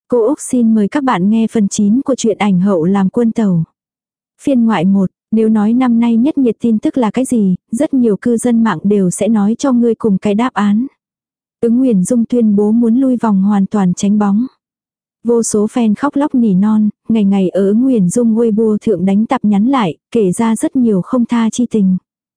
Cô Úc xin mời các bạn nghe phần 9 của truyện ảnh hậu làm quân tàu. Phiên ngoại 1, nếu nói năm nay nhất nhiệt tin tức là cái gì, rất nhiều cư dân mạng đều sẽ nói cho ngươi cùng cái đáp án. Ứng Nguyền Dung tuyên bố muốn lui vòng hoàn toàn tránh bóng. Vô số fan khóc lóc nỉ non, ngày ngày ở Ứng Nguyền Dung Weibo thượng đánh tạp nhắn lại, kể ra rất nhiều không tha chi tình.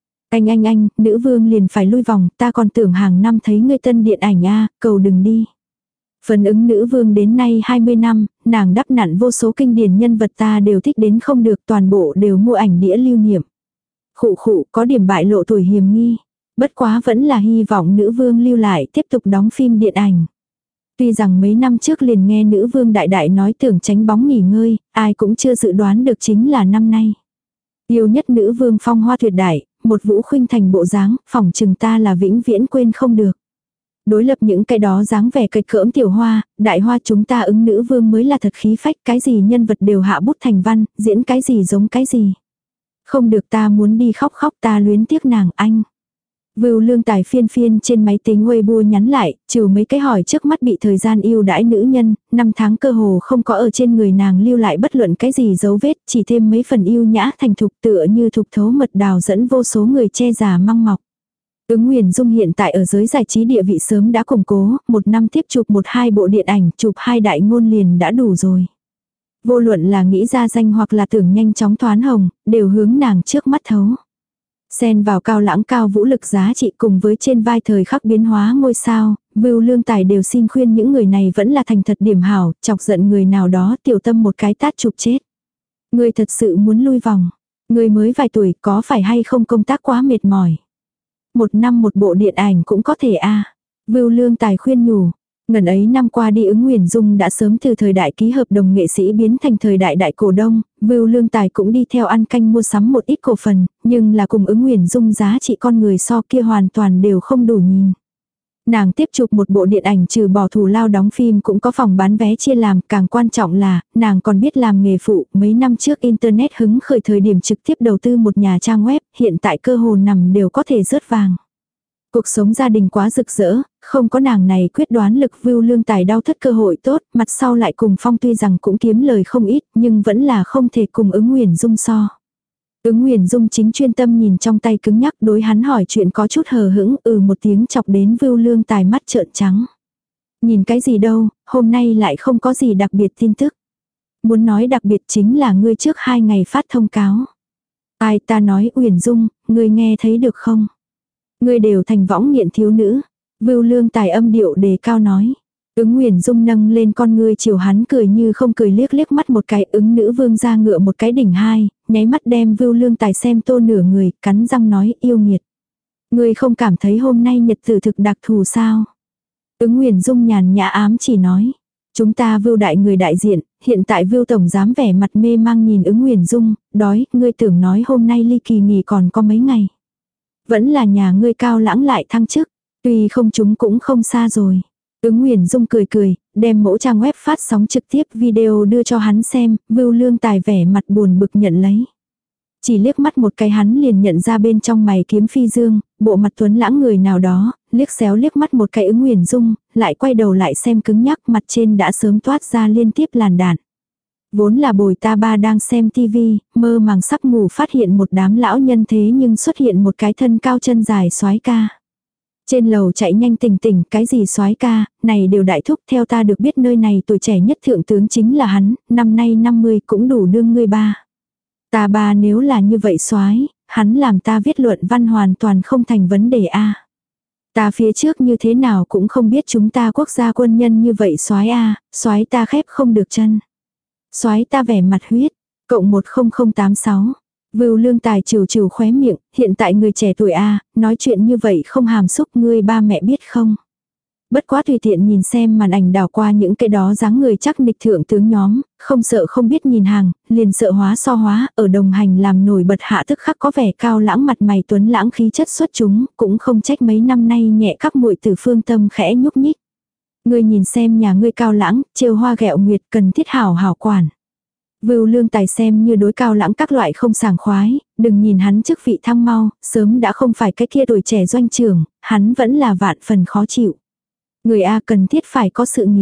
Anh, nữ vương liền phải lui vòng, ta còn tưởng hàng năm thấy ngươi tân điện ảnh a, cầu đừng đi. Phần ứng nữ vương đến nay 20 năm, nàng đắp nặn vô số kinh điển nhân vật ta đều thích đến không được, toàn bộ đều mua ảnh đĩa lưu niệm. Khụ có điểm bại lộ tuổi hiềm nghi. Bất quá vẫn là hy vọng nữ vương lưu lại tiếp tục đóng phim điện ảnh. Tuy rằng mấy năm trước liền nghe nữ vương đại đại nói tưởng tránh bóng nghỉ ngơi, ai cũng chưa dự đoán được chính là năm nay. Yêu nhất nữ vương phong hoa tuyệt đại, một vũ khuynh thành bộ dáng, phỏng chừng ta là vĩnh viễn quên không được. Đối lập những cái đó dáng vẻ kịch cỡm tiểu hoa, đại hoa chúng ta ứng nữ vương mới là thật khí phách, cái gì nhân vật đều hạ bút thành văn, diễn cái gì giống cái gì. Không được, ta muốn đi khóc ta luyến tiếc nàng anh. Vưu Lương Tài phiên trên máy tính Weibo nhắn lại, trừ mấy cái hỏi trước mắt bị thời gian yêu đãi nữ nhân, 5 tháng cơ hồ không có ở trên người nàng lưu lại bất luận cái gì dấu vết, chỉ thêm mấy phần yêu nhã thành thục tựa như thục thấu mật đào dẫn vô số người che già măng mọc. Ứng Nguyền Dung hiện tại ở giới giải trí địa vị sớm đã củng cố, một năm tiếp chụp 1-2 bộ điện ảnh, chụp 2 đại ngôn liền đã đủ rồi. Vô luận là nghĩ ra danh hoặc là tưởng nhanh chóng thoán hồng, đều hướng nàng trước mắt thấu. Xen vào cao lãng cao vũ lực giá trị cùng với trên vai thời khắc biến hóa ngôi sao, Vưu Lương Tài đều xin khuyên những người này vẫn là thành thật điểm hảo, chọc giận người nào đó tiểu tâm một cái tát chụp chết. Người thật sự muốn lui vòng. Người mới vài tuổi có phải hay không công tác quá mệt mỏi. 1 năm một bộ điện ảnh cũng có thể a. Vưu Lương Tài khuyên nhủ. Ngần ấy năm qua đi Ứng Nguyền Dung đã sớm từ thời đại ký hợp đồng nghệ sĩ biến thành thời đại đại cổ đông, Vưu Lương Tài cũng đi theo ăn canh mua sắm một ít cổ phần, nhưng là cùng Ứng Nguyền Dung giá trị con người so kia hoàn toàn đều không đủ nhìn. Nàng tiếp chụp một bộ điện ảnh trừ bỏ thù lao đóng phim cũng có phòng bán vé chia làm, càng quan trọng là, nàng còn biết làm nghề phụ, mấy năm trước Internet hứng khởi thời điểm trực tiếp đầu tư một nhà trang web, hiện tại cơ hồ nằm đều có thể rớt vàng. Cuộc sống gia đình quá rực rỡ, không có nàng này quyết đoán lực Vưu Lương Tài đau thất cơ hội tốt, mặt sau lại cùng Phong tuy rằng cũng kiếm lời không ít, nhưng vẫn là không thể cùng Ứng Nguyền Dung so. Ứng Nguyền Dung chính chuyên tâm nhìn trong tay cứng nhắc đối hắn hỏi chuyện có chút hờ hững một tiếng chọc đến Vưu Lương Tài mắt trợn trắng. Nhìn cái gì đâu, hôm nay lại không có gì đặc biệt tin tức. Muốn nói đặc biệt chính là ngươi trước 2 ngày phát thông cáo. Ai ta nói Uyển Dung, ngươi nghe thấy được không? Ngươi đều thành võng nghiện thiếu nữ. Vưu Lương Tài âm điệu đề cao nói. Ứng Nguyền Dung nâng lên con ngươi chiều hắn cười như không cười liếc mắt một cái, ứng nữ vương ra ngựa một cái đỉnh hai, nháy mắt đem Vưu Lương Tài xem tô nửa người, cắn răng nói yêu nghiệt. Ngươi không cảm thấy hôm nay nhật tử thực đặc thù sao? Ứng Nguyền Dung nhàn nhã ám chỉ nói. Chúng ta Vưu đại người đại diện, hiện tại Vưu tổng giám vẻ mặt mê mang nhìn Ứng Nguyền Dung, đói, ngươi tưởng nói hôm nay ly kỳ nghỉ còn có mấy ngày. Vẫn là nhà ngươi cao lãng lại thăng chức, tuy không chúng cũng không xa rồi. Ứng Nguyền Dung cười, đem mẫu trang web phát sóng trực tiếp video đưa cho hắn xem, Vưu Lương Tài vẻ mặt buồn bực nhận lấy. Chỉ liếc mắt một cái hắn liền nhận ra bên trong mày kiếm phi dương, bộ mặt tuấn lãng người nào đó, liếc xéo liếc mắt một cái Ứng Nguyền Dung, lại quay đầu lại xem cứng nhắc mặt trên đã sớm toát ra liên tiếp làn đạn. Vốn là bồi ta ba đang xem tivi, mơ màng sắp ngủ phát hiện một đám lão nhân thế nhưng xuất hiện một cái thân cao chân dài soái ca. Trên lầu chạy nhanh tỉnh, cái gì soái ca, này đều đại thúc, theo ta được biết nơi này tuổi trẻ nhất thượng tướng chính là hắn, năm nay 50 cũng đủ đương ngươi ba. Ta ba nếu là như vậy soái, hắn làm ta viết luận văn hoàn toàn không thành vấn đề a. Ta phía trước như thế nào cũng không biết chúng ta quốc gia quân nhân như vậy soái a, soái ta khép không được chân. Soái ta vẻ mặt huyết, cộng 10086. Vưu Lương Tài trừ khóe miệng, hiện tại người trẻ tuổi nói chuyện như vậy không hàm xúc, ngươi ba mẹ biết không? Bất quá tùy tiện nhìn xem màn ảnh đảo qua những cái đó dáng người chắc nịch thượng tướng nhóm, không sợ không biết nhìn hàng, liền sợ hóa so hóa, ở đồng hành làm nổi bật hạ tức khắc có vẻ cao lãng mặt mày tuấn lãng khí chất xuất chúng, cũng không trách mấy năm nay nhẹ các muội tử phương tâm khẽ nhúc nhích. Ngươi nhìn xem nhà ngươi cao lãng, trêu hoa ghẹo nguyệt cần thiết hảo quản. Vưu Lương Tài xem như đối cao lãng các loại không sảng khoái, đừng nhìn hắn chức vị thăng mau, sớm đã không phải cái kia tuổi trẻ doanh trưởng, hắn vẫn là vạn phần khó chịu. Người A cần thiết phải có sự nghiệp.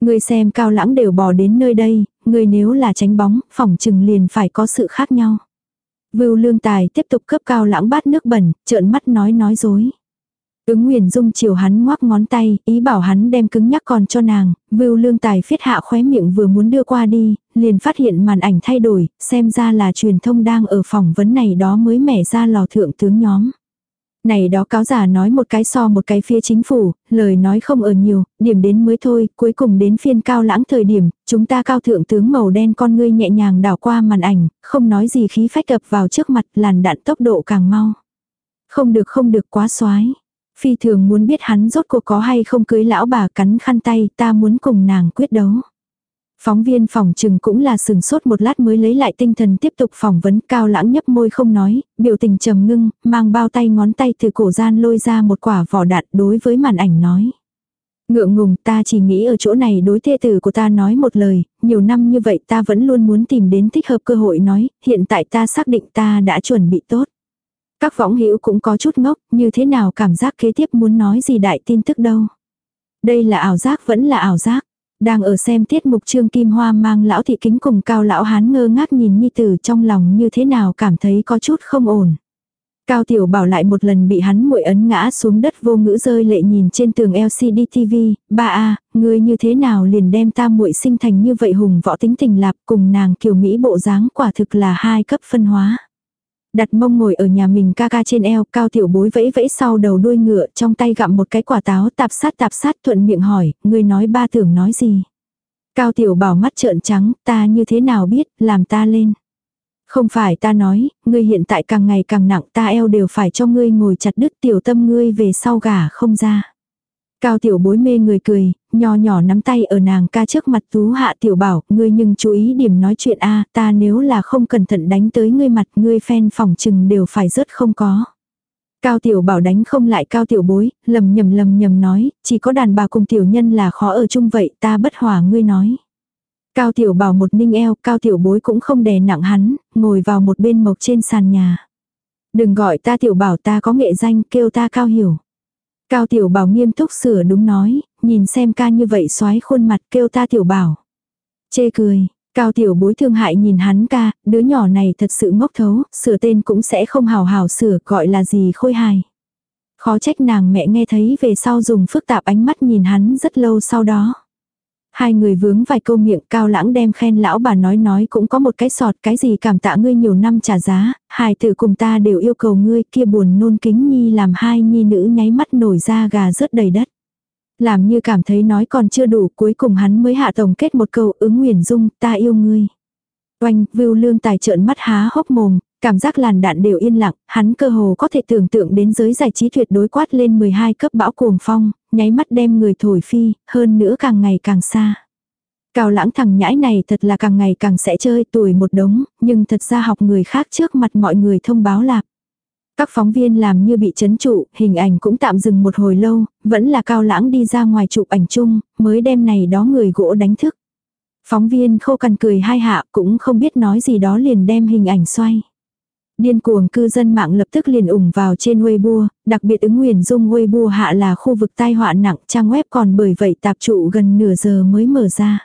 Ngươi xem Cao Lãng đều bò đến nơi đây, ngươi nếu là tránh bóng, phỏng chừng liền phải có sự khác nhau. Vưu Lương Tài tiếp tục cấp Cao Lãng bát nước bẩn, trợn mắt nói dối. Ứng Nguyền Dung chiều hắn ngoắc ngón tay, ý bảo hắn đem cứng nhắc còn cho nàng, Vưu Lương Tài phiết hạ khóe miệng vừa muốn đưa qua đi, liền phát hiện màn ảnh thay đổi, xem ra là truyền thông đang ở phỏng vấn này đó mới mẻ ra lò thượng tướng nhóm. Này đó cáo giả nói một cái so một cái phía chính phủ, lời nói không ở nhiều, điểm đến mới thôi, cuối cùng đến phiên Cao Lãng thời điểm, chúng ta Cao thượng tướng màu đen con ngươi nhẹ nhàng đảo qua màn ảnh, không nói gì khí phách ập vào trước mặt, làn đạn tốc độ càng mau. Không được quá xoái. Phi thường muốn biết hắn rốt cuộc có hay không cưới lão bà, cắn khăn tay, ta muốn cùng nàng quyết đấu. Phóng viên phỏng chừng cũng là sừng sốt một lát mới lấy lại tinh thần tiếp tục phỏng vấn. Cao Lãng nhấp môi không nói, biểu tình trầm ngưng, mang bao tay ngón tay từ cổ gian lôi ra một quả vỏ đạn đối với màn ảnh nói. Ngượng ngùng, ta chỉ nghĩ ở chỗ này đối thê tử của ta nói một lời, nhiều năm như vậy ta vẫn luôn muốn tìm đến thích hợp cơ hội nói, hiện tại ta xác định ta đã chuẩn bị tốt. Các võng hữu cũng có chút ngốc, như thế nào cảm giác kế tiếp muốn nói gì đại tin tức đâu. Đây là ảo giác vẫn là ảo giác. Đang ở xem tiết mục Trương Kim Hoa mang lão thị kính cùng Cao lão hán ngơ ngác nhìn nhi tử trong lòng như thế nào cảm thấy có chút không ổn. Cao Tiểu Bảo lại một lần bị hắn muội ấn ngã xuống đất vô ngữ rơi lệ nhìn trên tường LCD TV, ba a, ngươi như thế nào liền đem ta muội sinh thành như vậy hùng võ tính tình lạp cùng nàng kiều Mỹ bộ dáng quả thực là hai cấp phân hóa. Đặt mông ngồi ở nhà mình ca ca trên eo, Cao Tiểu Bối vẫy vẫy sau đầu đuôi ngựa, trong tay gặm một cái quả táo tạp sát thuận miệng hỏi, ngươi nói ba tưởng nói gì. Cao Tiểu Bảo mắt trợn trắng, ta như thế nào biết, làm ta lên. Không phải ta nói, ngươi hiện tại càng ngày càng nặng, ta eo đều phải cho ngươi ngồi chặt đứt tiểu tâm ngươi về sau gả không ra. Cao Tiểu Bối mê người cười, nho nhỏ nắm tay ở nàng ca trước mặt Tú Hạ Tiểu Bảo, ngươi nhưng chú ý điểm nói chuyện a, ta nếu là không cẩn thận đánh tới ngươi mặt, ngươi phen phỏng chừng đều phải rớt không có. Cao Tiểu Bảo đánh không lại Cao Tiểu Bối, lầm nhầm nói, chỉ có đàn bà cùng tiểu nhân là khó ở chung vậy, ta bất hòa ngươi nói. Cao Tiểu Bảo một ninh eo, Cao Tiểu Bối cũng không đè nặng hắn, ngồi vào một bên mộc trên sàn nhà. Đừng gọi ta Tiểu Bảo, ta có nghệ danh, kêu ta Cao Hiểu. Cao Tiểu Bảo nghiêm túc sửa đúng nói, nhìn xem ca như vậy xoái khuôn mặt, kêu ta Tiểu Bảo. Chê cười, Cao Tiểu Bối thương hại nhìn hắn ca, đứa nhỏ này thật sự ngốc thấu, sửa tên cũng sẽ không hào hào sửa, gọi là gì khôi hài. Khó trách nàng mẹ nghe thấy về sau dùng phức tạp ánh mắt nhìn hắn rất lâu sau đó. Hai người vướng vài câu miệng, Cao Lãng đem khen lão bà nói cũng có một cái sọt, cái gì cảm tạ ngươi nhiều năm trả giá, hài tử cùng ta đều yêu cầu ngươi, kia buồn nôn kính nhi làm hai nhi nữ nháy mắt nổi da gà rớt đầy đất. Làm như cảm thấy nói còn chưa đủ, cuối cùng hắn mới hạ tổng kết một câu, Ứng Nguyền Dung, ta yêu ngươi. Oanh, Vưu Lương Tài trợn mắt há hốc mồm, cảm giác làn đạn đều yên lặng, hắn cơ hồ có thể tưởng tượng đến giới giải trí tuyệt đối quát lên 12 cấp bão cuồng phong, nháy mắt đem người thổi phi, hơn nữa càng ngày càng xa. Cao Lãng thằng nhãi này thật là càng ngày càng sẽ chơi, tuổi một đống, nhưng thật ra học người khác trước mặt mọi người thông báo lạc. Các phóng viên làm như bị chấn trụ, hình ảnh cũng tạm dừng một hồi lâu, vẫn là Cao Lãng đi ra ngoài chụp ảnh chung, mới đem này đó người gỗ đánh thức. Phóng viên khô cằn cười hai hạ, cũng không biết nói gì đó liền đem hình ảnh xoay. Điên cuồng cư dân mạng lập tức liền ủng vào trên Weibo, đặc biệt Ứng Nguyền Dung Weibo hạ là khu vực tai họa nặng, trang web còn bởi vậy tạp trụ gần nửa giờ mới mở ra.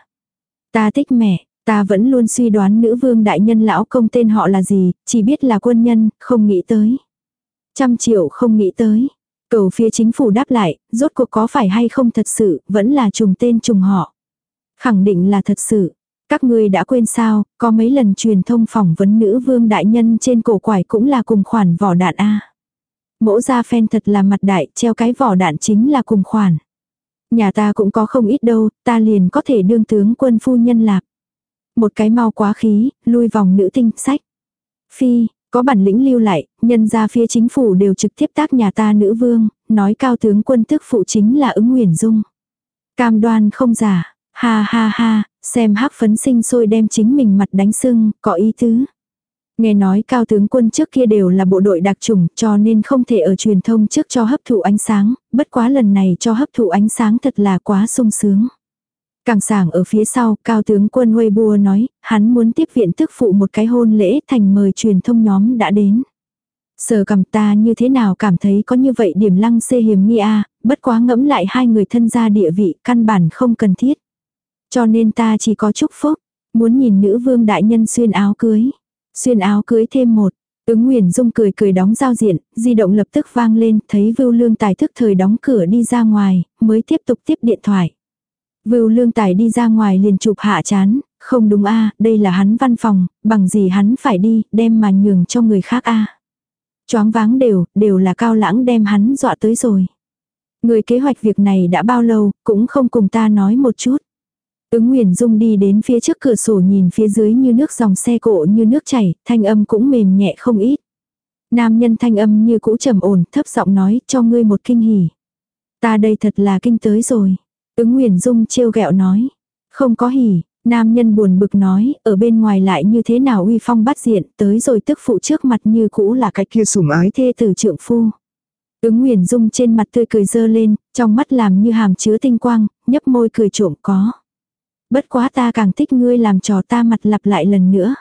Ta thích mẹ, ta vẫn luôn suy đoán nữ vương đại nhân lão công tên họ là gì, chỉ biết là quân nhân, không nghĩ tới. 100 triệu không nghĩ tới. Cầu phía chính phủ đáp lại, rốt cuộc có phải hay không thật sự, vẫn là trùng tên trùng họ. Khẳng định là thật sự. Các ngươi đã quên sao, có mấy lần truyền thông phỏng vấn nữ vương đại nhân trên cổ quải cũng là cùng khoản vỏ đạn A. Mỗ ra fan thật là mặt đại, treo cái vỏ đạn chính là cùng khoản. Nhà ta cũng có không ít đâu, ta liền có thể đương tướng quân phu nhân lạp. Một cái mau quá khí, lui vòng nữ tinh sách. Phi, có bản lĩnh lưu lại, nhân ra phía chính phủ đều trực tiếp tác nhà ta nữ vương, nói cao tướng quân tước phụ chính là Ứng Nguyền Dung. Cam đoan không giả, ha ha ha, xem hắc phấn sinh sôi đem chính mình mặt đánh sưng, có ý tứ. Nghe nói cao tướng quân trước kia đều là bộ đội đặc chủng cho nên không thể ở truyền thông trước cho hấp thụ ánh sáng, bất quá lần này cho hấp thụ ánh sáng thật là quá sung sướng. Càng sảng ở phía sau, cao tướng quân Weibo nói, hắn muốn tiếp viện tước phụ một cái hôn lễ thành mời truyền thông nhóm đã đến. Sở cầm ta như thế nào cảm thấy có như vậy điểm lăng xê hiểm nghi a, bất quá ngẫm lại hai người thân gia địa vị căn bản không cần thiết. Cho nên ta chỉ có chúc phúc. Muốn nhìn nữ vương đại nhân xuyên áo cưới. Xuyên áo cưới thêm một. Ứng Nguyền Dung cười cười đóng giao diện, di động lập tức vang lên, thấy Vưu Lương Tài thức thời đóng cửa đi ra ngoài, mới tiếp tục tiếp điện thoại. Vưu Lương Tài đi ra ngoài liền chụp hạ chán, không đúng a, đây là hắn văn phòng, bằng gì hắn phải đi, đem mà nhường cho người khác a. Choáng váng đều là Cao Lãng đem hắn dọa tới rồi. Người kế hoạch việc này đã bao lâu, cũng không cùng ta nói một chút. Ứng Nguyền Dung đi đến phía trước cửa sổ nhìn phía dưới như nước dòng xe cộ như nước chảy, thanh âm cũng mềm nhẹ không ít. Nam nhân thanh âm như cũ trầm ổn, thấp giọng nói, cho ngươi một kinh hỉ. Ta đây thật là kinh tới rồi. Ứng Nguyền Dung trêu ghẹo nói. Không có hỉ, nam nhân buồn bực nói, ở bên ngoài lại như thế nào uy phong bắt diện, tới rồi tức phụ trước mặt như cũ là cái kia sủng ái thê tử trượng phu. Ứng Nguyền Dung trên mặt tươi cười dơ lên, trong mắt làm như hàm chứa tinh quang, nhấp môi cười trộm có. Bất quá ta càng thích ngươi làm trò ta mặt lặp lại lần nữa.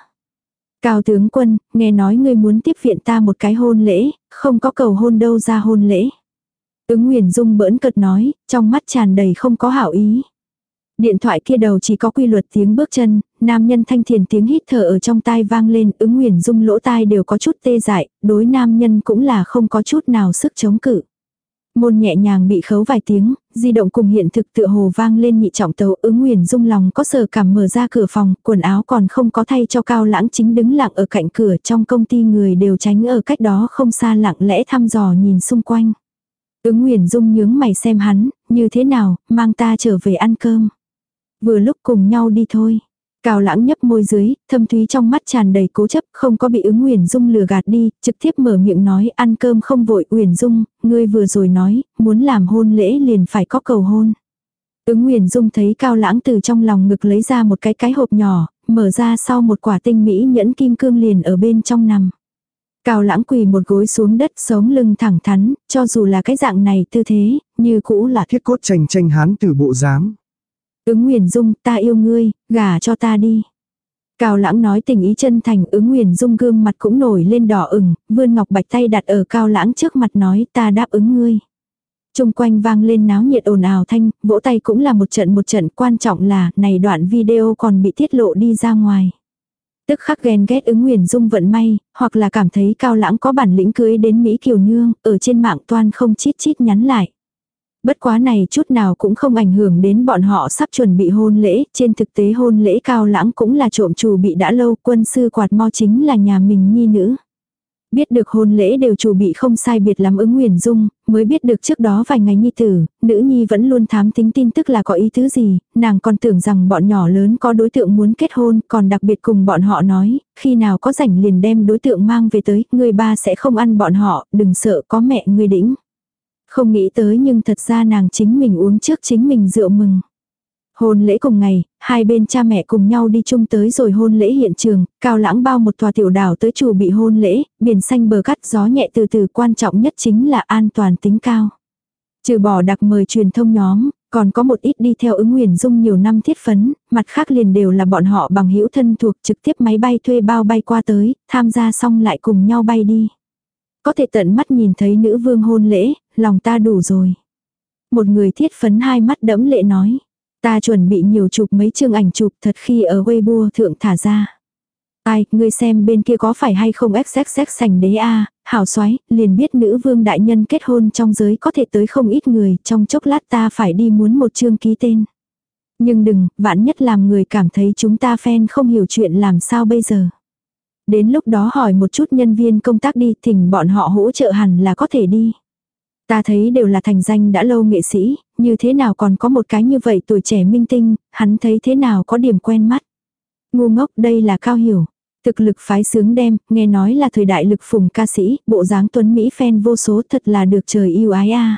Cao tướng quân, nghe nói ngươi muốn tiếp viện ta một cái hôn lễ, không có cầu hôn đâu ra hôn lễ. Ứng Nguyền Dung bỡn cợt nói, trong mắt tràn đầy không có hảo ý. Điện thoại kia đầu chỉ có quy luật tiếng bước chân, nam nhân thanh thiền tiếng hít thở ở trong tai vang lên, Ứng Nguyền Dung lỗ tai đều có chút tê dại, đối nam nhân cũng là không có chút nào sức chống cự. Môn nhẹ nhàng bị khấu vài tiếng, di động cùng hiện thực tựa hồ vang lên nhị trọng tấu. Ứng Nguyền Dung lòng có sở cảm mở ra cửa phòng, quần áo còn không có thay cho Cao Lãng chính đứng lặng ở cạnh cửa, trong công ty người đều tránh ở cách đó không xa lặng lẽ thăm dò nhìn xung quanh. Ứng Nguyền Dung nhướng mày xem hắn, như thế nào, mang ta trở về ăn cơm. Vừa lúc cùng nhau đi thôi. Cao Lãng nhấp môi dưới, thâm thúy trong mắt tràn đầy cố chấp, không có bị Ứng Nguyền Dung lừa gạt đi, trực tiếp mở miệng nói ăn cơm không vội. Nguyền Dung, ngươi vừa rồi nói, muốn làm hôn lễ liền phải có cầu hôn. Ứng Nguyền Dung thấy Cao Lãng từ trong lòng ngực lấy ra một cái hộp nhỏ, mở ra sau một quả tinh mỹ nhẫn kim cương liền ở bên trong nằm. Cao Lãng quỳ một gối xuống đất, sống lưng thẳng thắn, cho dù là cái dạng này tư thế, như cũ là thiết cốt chành chành hán tử bộ dáng. Ứng Nguyền Dung, ta yêu ngươi, gả cho ta đi. Cao Lãng nói tình ý chân thành. Ứng Nguyền Dung gương mặt cũng nổi lên đỏ ửng, vươn ngọc bạch tay đặt ở Cao Lãng trước mặt nói ta đáp ứng ngươi. Trung quanh vang lên náo nhiệt ồn ào thanh, vỗ tay cũng là một trận, quan trọng là này đoạn video còn bị tiết lộ đi ra ngoài. Tức khắc ghen ghét Ứng Nguyền Dung vận may, hoặc là cảm thấy Cao Lãng có bản lĩnh cưới đến Mỹ kiều nương, ở trên mạng toan không chít chít nhắn lại. Bất quá này chút nào cũng không ảnh hưởng đến bọn họ sắp chuẩn bị hôn lễ, trên thực tế hôn lễ Cao Lãng cũng là trộm chủ bị đã lâu, quân sư quạt mo chính là nhà mình nhi nữ. Biết được hôn lễ đều chủ bị không sai biệt lắm Ứng Nguyền Dung, mới biết được trước đó vài ngày nhi tử, nữ nhi vẫn luôn thám tính tin tức là có ý tứ gì, nàng còn tưởng rằng bọn nhỏ lớn có đối tượng muốn kết hôn, còn đặc biệt cùng bọn họ nói, khi nào có rảnh liền đem đối tượng mang về tới, người ba sẽ không ăn bọn họ, đừng sợ có mẹ người đĩnh. Không nghĩ tới nhưng thật ra nàng chính mình uống trước chính mình rượu mừng. Hôn lễ cùng ngày, hai bên cha mẹ cùng nhau đi chung tới rồi hôn lễ hiện trường, Cao Lãng bao một tòa tiểu đảo tới chủ bị hôn lễ, biển xanh bờ cát gió nhẹ từ từ, quan trọng nhất chính là an toàn tính cao. Trừ bỏ đặc mời truyền thông nhóm, còn có một ít đi theo Ứng Nguyền Dung nhiều năm thiết phấn, mặt khác liền đều là bọn họ bằng hữu thân thuộc trực tiếp máy bay thuê bao bay qua tới, tham gia xong lại cùng nhau bay đi. Có thể tận mắt nhìn thấy nữ vương hôn lễ, lòng ta đủ rồi. Một người thiết phấn hai mắt đẫm lệ nói. Ta chuẩn bị nhiều chụp mấy chương ảnh chụp thật khi ở Weibo thượng thả ra. Ai, ngươi xem bên kia có phải hay không XXX sành đế a, hảo xoái, liền biết nữ vương đại nhân kết hôn trong giới có thể tới không ít người, trong chốc lát ta phải đi muốn một chương ký tên. Nhưng đừng, vạn nhất làm người cảm thấy chúng ta fan không hiểu chuyện làm sao bây giờ. Đến lúc đó hỏi một chút nhân viên công tác đi, thỉnh bọn họ hỗ trợ hẳn là có thể đi. Ta thấy đều là thành danh đã lâu nghệ sĩ, như thế nào còn có một cái như vậy tuổi trẻ minh tinh, hắn thấy thế nào có điểm quen mắt. Ngu ngốc, đây là Cao Hiểu. Thực lực phái sướng đem, nghe nói là thời đại lực phùng ca sĩ, bộ dáng tuấn Mỹ fan vô số, thật là được trời yêu ái a.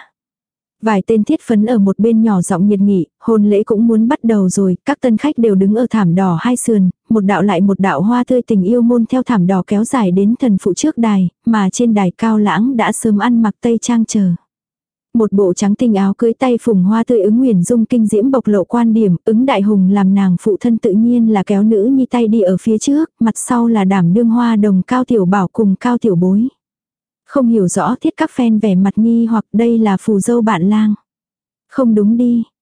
Vài tên thiết phấn ở một bên nhỏ giọng nhiệt nghị, hôn lễ cũng muốn bắt đầu rồi, các tân khách đều đứng ở thảm đỏ hai sườn, một đạo lại một đạo hoa tươi tình yêu môn theo thảm đỏ kéo dài đến thần phụ trước đài, mà trên đài Cao Lãng đã sớm ăn mặc tây trang chờ. Một bộ trắng tinh áo cưới tay phùng hoa tươi Ứng Nguyền Dung kinh diễm bộc lộ quan điểm, Ứng Đại Hùng làm nàng phụ thân tự nhiên là kéo nữ nhi tay đi ở phía trước, mặt sau là đảm đương hoa đồng Cao Tiểu Bảo cùng Cao Tiểu Bối. Không hiểu rõ thiết các fan vẻ mặt nghi hoặc đây là phù dâu bạn lang. Không đúng đi,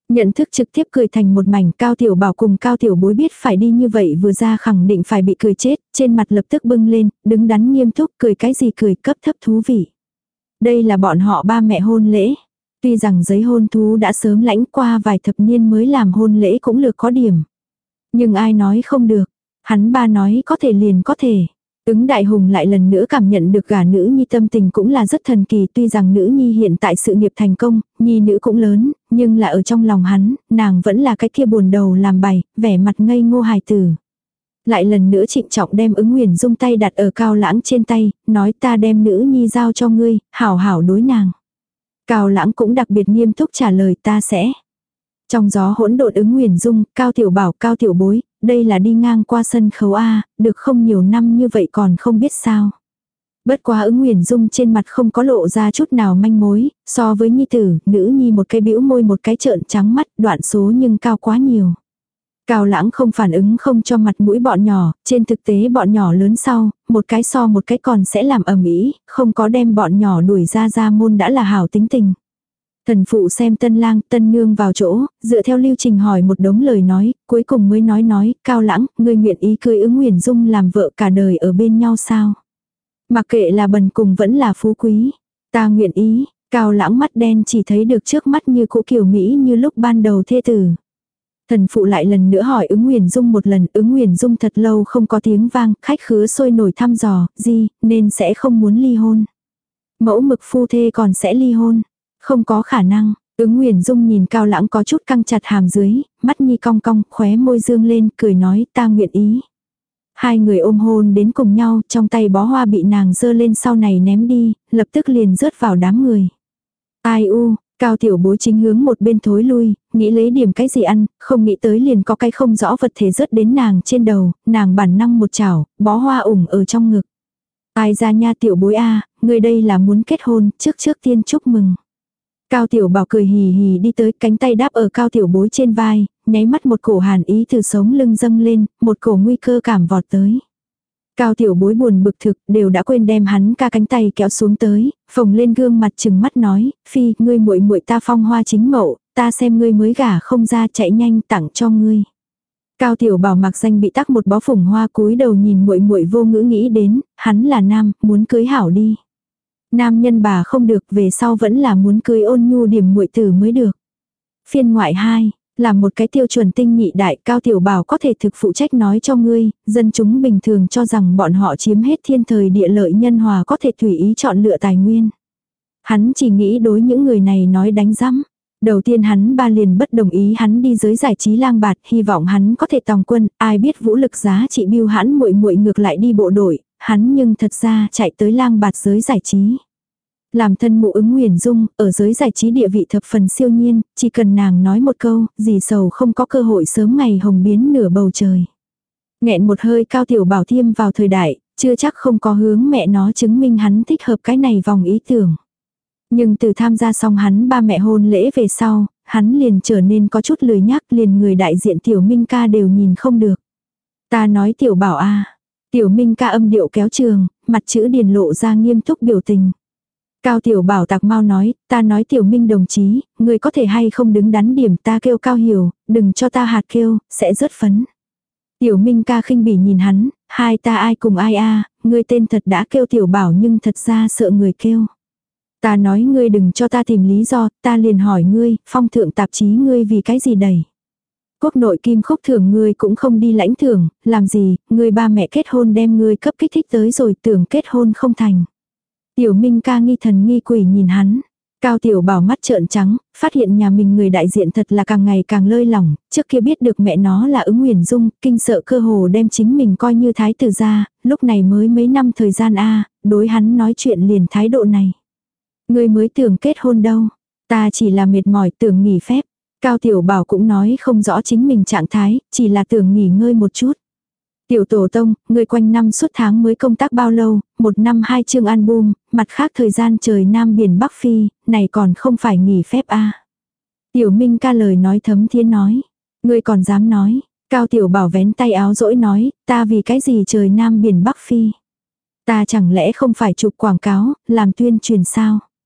Nhận thức trực tiếp cười thành một mảnh. Cao Tiểu Bảo cùng Cao Tiểu Bối biết phải đi như vậy vừa ra khẳng định phải bị cười chết, trên mặt lập tức bưng lên, đứng đắn nghiêm túc, cười cái gì cười, cấp thấp thú vị. Đây là bọn họ ba mẹ hôn lễ. Tuy rằng giấy hôn thú đã sớm lãnh qua vài thập niên mới làm hôn lễ cũng lược có điểm. Nhưng ai nói không được. Hắn ba nói có thể liền có thể. Ứng Đại Hùng lại lần nữa cảm nhận được gả nữ nhi tâm tình cũng là rất thần kỳ. Tuy rằng nữ nhi hiện tại sự nghiệp thành công, nhi nữ cũng lớn, nhưng là ở trong lòng hắn, nàng vẫn là cái kia buồn đầu làm bày, vẻ mặt ngây ngô hài tử. Lại lần nữa trịnh trọng đem Ứng Nguyền Dung tay đặt ở Cao Lãng trên tay, nói ta đem nữ nhi giao cho ngươi, hảo hảo đối nàng. Cao Lãng cũng đặc biệt nghiêm túc trả lời ta sẽ. Trong gió hỗn độn Ứng Nguyền Dung, Cao Tiểu Bảo, Cao Tiểu Bối, đây là đi ngang qua sân khấu A, được không nhiều năm như vậy còn không biết sao. Bất quá Ứng Nguyền Dung trên mặt không có lộ ra chút nào manh mối, so với nhi tử, nữ nhi một cái bĩu môi một cái trợn trắng mắt, đoạn số nhưng cao quá nhiều. Cao Lãng không phản ứng không cho mặt mũi bọn nhỏ, trên thực tế bọn nhỏ lớn sau, một cái so một cái còn sẽ làm ầm ĩ, không có đem bọn nhỏ đuổi ra môn đã là hảo tính tình. Thần phụ xem tân lang, tân nương vào chỗ, dựa theo lưu trình hỏi một đống lời nói, cuối cùng mới nói, Cao Lãng, ngươi nguyện ý cưới Ứng Nguyền Dung làm vợ cả đời ở bên nhau sao? Mặc kệ là bần cùng vẫn là phú quý, ta nguyện ý. Cao Lãng mắt đen chỉ thấy được trước mắt như cũ kiều Mỹ như lúc ban đầu thê tử. Thần phụ lại lần nữa hỏi Ứng Nguyền Dung một lần, Ứng Nguyền Dung thật lâu không có tiếng vang, khách khứa sôi nổi thăm dò, gì, nên sẽ không muốn ly hôn. Mẫu mực phu thê còn sẽ ly hôn. Không có khả năng. Ứng Nguyền Dung nhìn Cao Lãng có chút căng chặt hàm dưới, mắt nhi cong cong, khóe môi dương lên, cười nói ta nguyện ý. Hai người ôm hôn đến cùng nhau, trong tay bó hoa bị nàng giơ lên sau này ném đi, lập tức liền rớt vào đám người. Ai u, Cao Tiểu Bối chính hướng một bên thối lui, nghĩ lấy điểm cái gì ăn, không nghĩ tới liền có cái không rõ vật thể rớt đến nàng trên đầu, nàng bản năng một chảo, bó hoa ủng ở trong ngực. Ai ra nha Tiểu Bối a, người đây là muốn kết hôn, trước tiên chúc mừng. Cao Tiểu Bảo cười hì hì đi tới, cánh tay đáp ở Cao Tiểu Bối trên vai, nháy mắt một cổ hàn ý từ sống lưng dâng lên, một cổ nguy cơ cảm vọt tới. Cao Tiểu Bối buồn bực thực, đều đã quên đem hắn ca cánh tay kéo xuống tới, phồng lên gương mặt trừng mắt nói, phi, ngươi muội muội ta phong hoa chính mậu, ta xem ngươi mới gả không ra, chạy nhanh tặng cho ngươi. Cao Tiểu Bảo mặc danh bị tắc một bó phủng hoa, cúi đầu nhìn muội muội vô ngữ nghĩ đến, hắn là nam, muốn cưới hảo đi. Nam nhân bà không được, về sau vẫn là muốn cưới Ôn Nhu điểm muội tử mới được. Phiên ngoại 2, là một cái tiêu chuẩn tinh nhị đại, Cao Tiểu Bảo có thể thực phụ trách nói cho ngươi, dân chúng bình thường cho rằng bọn họ chiếm hết thiên thời địa lợi nhân hòa có thể tùy ý chọn lựa tài nguyên. Hắn chỉ nghĩ đối những người này nói đánh rắm. Đầu tiên hắn ba liền bất đồng ý hắn đi giới giải trí lang bạt, hy vọng hắn có thể tòng quân, ai biết vũ lực giá trị biêu hãn muội muội ngược lại đi bộ đội, hắn nhưng thật ra chạy tới lang bạt giới giải trí. Làm thân mụ Ứng Nguyền Dung, ở giới giải trí địa vị thập phần siêu nhiên, chỉ cần nàng nói một câu, dì sầu không có cơ hội sớm ngày hồng biến nửa bầu trời. Nghẹn một hơi Cao Tiểu Bảo thiêm vào thời đại, chưa chắc không có hướng mẹ nó chứng minh hắn thích hợp cái này vòng ý tưởng. Nhưng từ tham gia xong hắn ba mẹ hôn lễ về sau, hắn liền trở nên có chút lười nhác, liền người đại diện Tiểu Minh ca đều nhìn không được. Ta nói Tiểu Bảo a. Tiểu Minh ca âm điệu kéo trường, mặt chữ điền lộ ra nghiêm túc biểu tình. Cao Tiểu Bảo tạc mau nói, ta nói Tiểu Minh đồng chí, người có thể hay không đứng đắn điểm, ta kêu Cao Hiểu, đừng cho ta hạt kêu, sẽ rớt phấn. Tiểu Minh ca khinh bỉ nhìn hắn, hai ta ai cùng ai a, ngươi tên thật đã kêu Tiểu Bảo nhưng thật ra sợ người kêu. Ta nói ngươi đừng cho ta tìm lý do, ta liền hỏi ngươi, phong thượng tạp chí ngươi vì cái gì đẩy. Quốc nội kim khúc thưởng ngươi cũng không đi lãnh thưởng, làm gì, ngươi ba mẹ kết hôn đem ngươi cấp kích thích tới rồi tưởng kết hôn không thành. Tiểu Minh ca nghi thần nghi quỷ nhìn hắn. Cao Tiểu Bảo mắt trợn trắng, phát hiện nhà mình người đại diện thật là càng ngày càng lơi lỏng, trước kia biết được mẹ nó là Ứng Nguyền Dung, kinh sợ cơ hồ đem chính mình coi như thái tử gia, lúc này mới mấy năm thời gian đối hắn nói chuyện liền thái độ này. Người mới tưởng kết hôn đâu, ta chỉ là mệt mỏi tưởng nghỉ phép. Cao Tiểu Bảo cũng nói không rõ chính mình trạng thái, chỉ là tưởng nghỉ ngơi một chút. Tiểu tổ tông, người quanh năm suốt tháng mới công tác bao lâu, 1 năm 2 chương album, mặt khác thời gian trời Nam Biển Bắc Phi, này còn không phải nghỉ phép Tiểu Minh ca lời nói thấm thiên nói. Người còn dám nói, Cao Tiểu Bảo vén tay áo dỗi nói, ta vì cái gì trời Nam Biển Bắc Phi. Ta chẳng lẽ không phải chụp quảng cáo, làm tuyên truyền sao.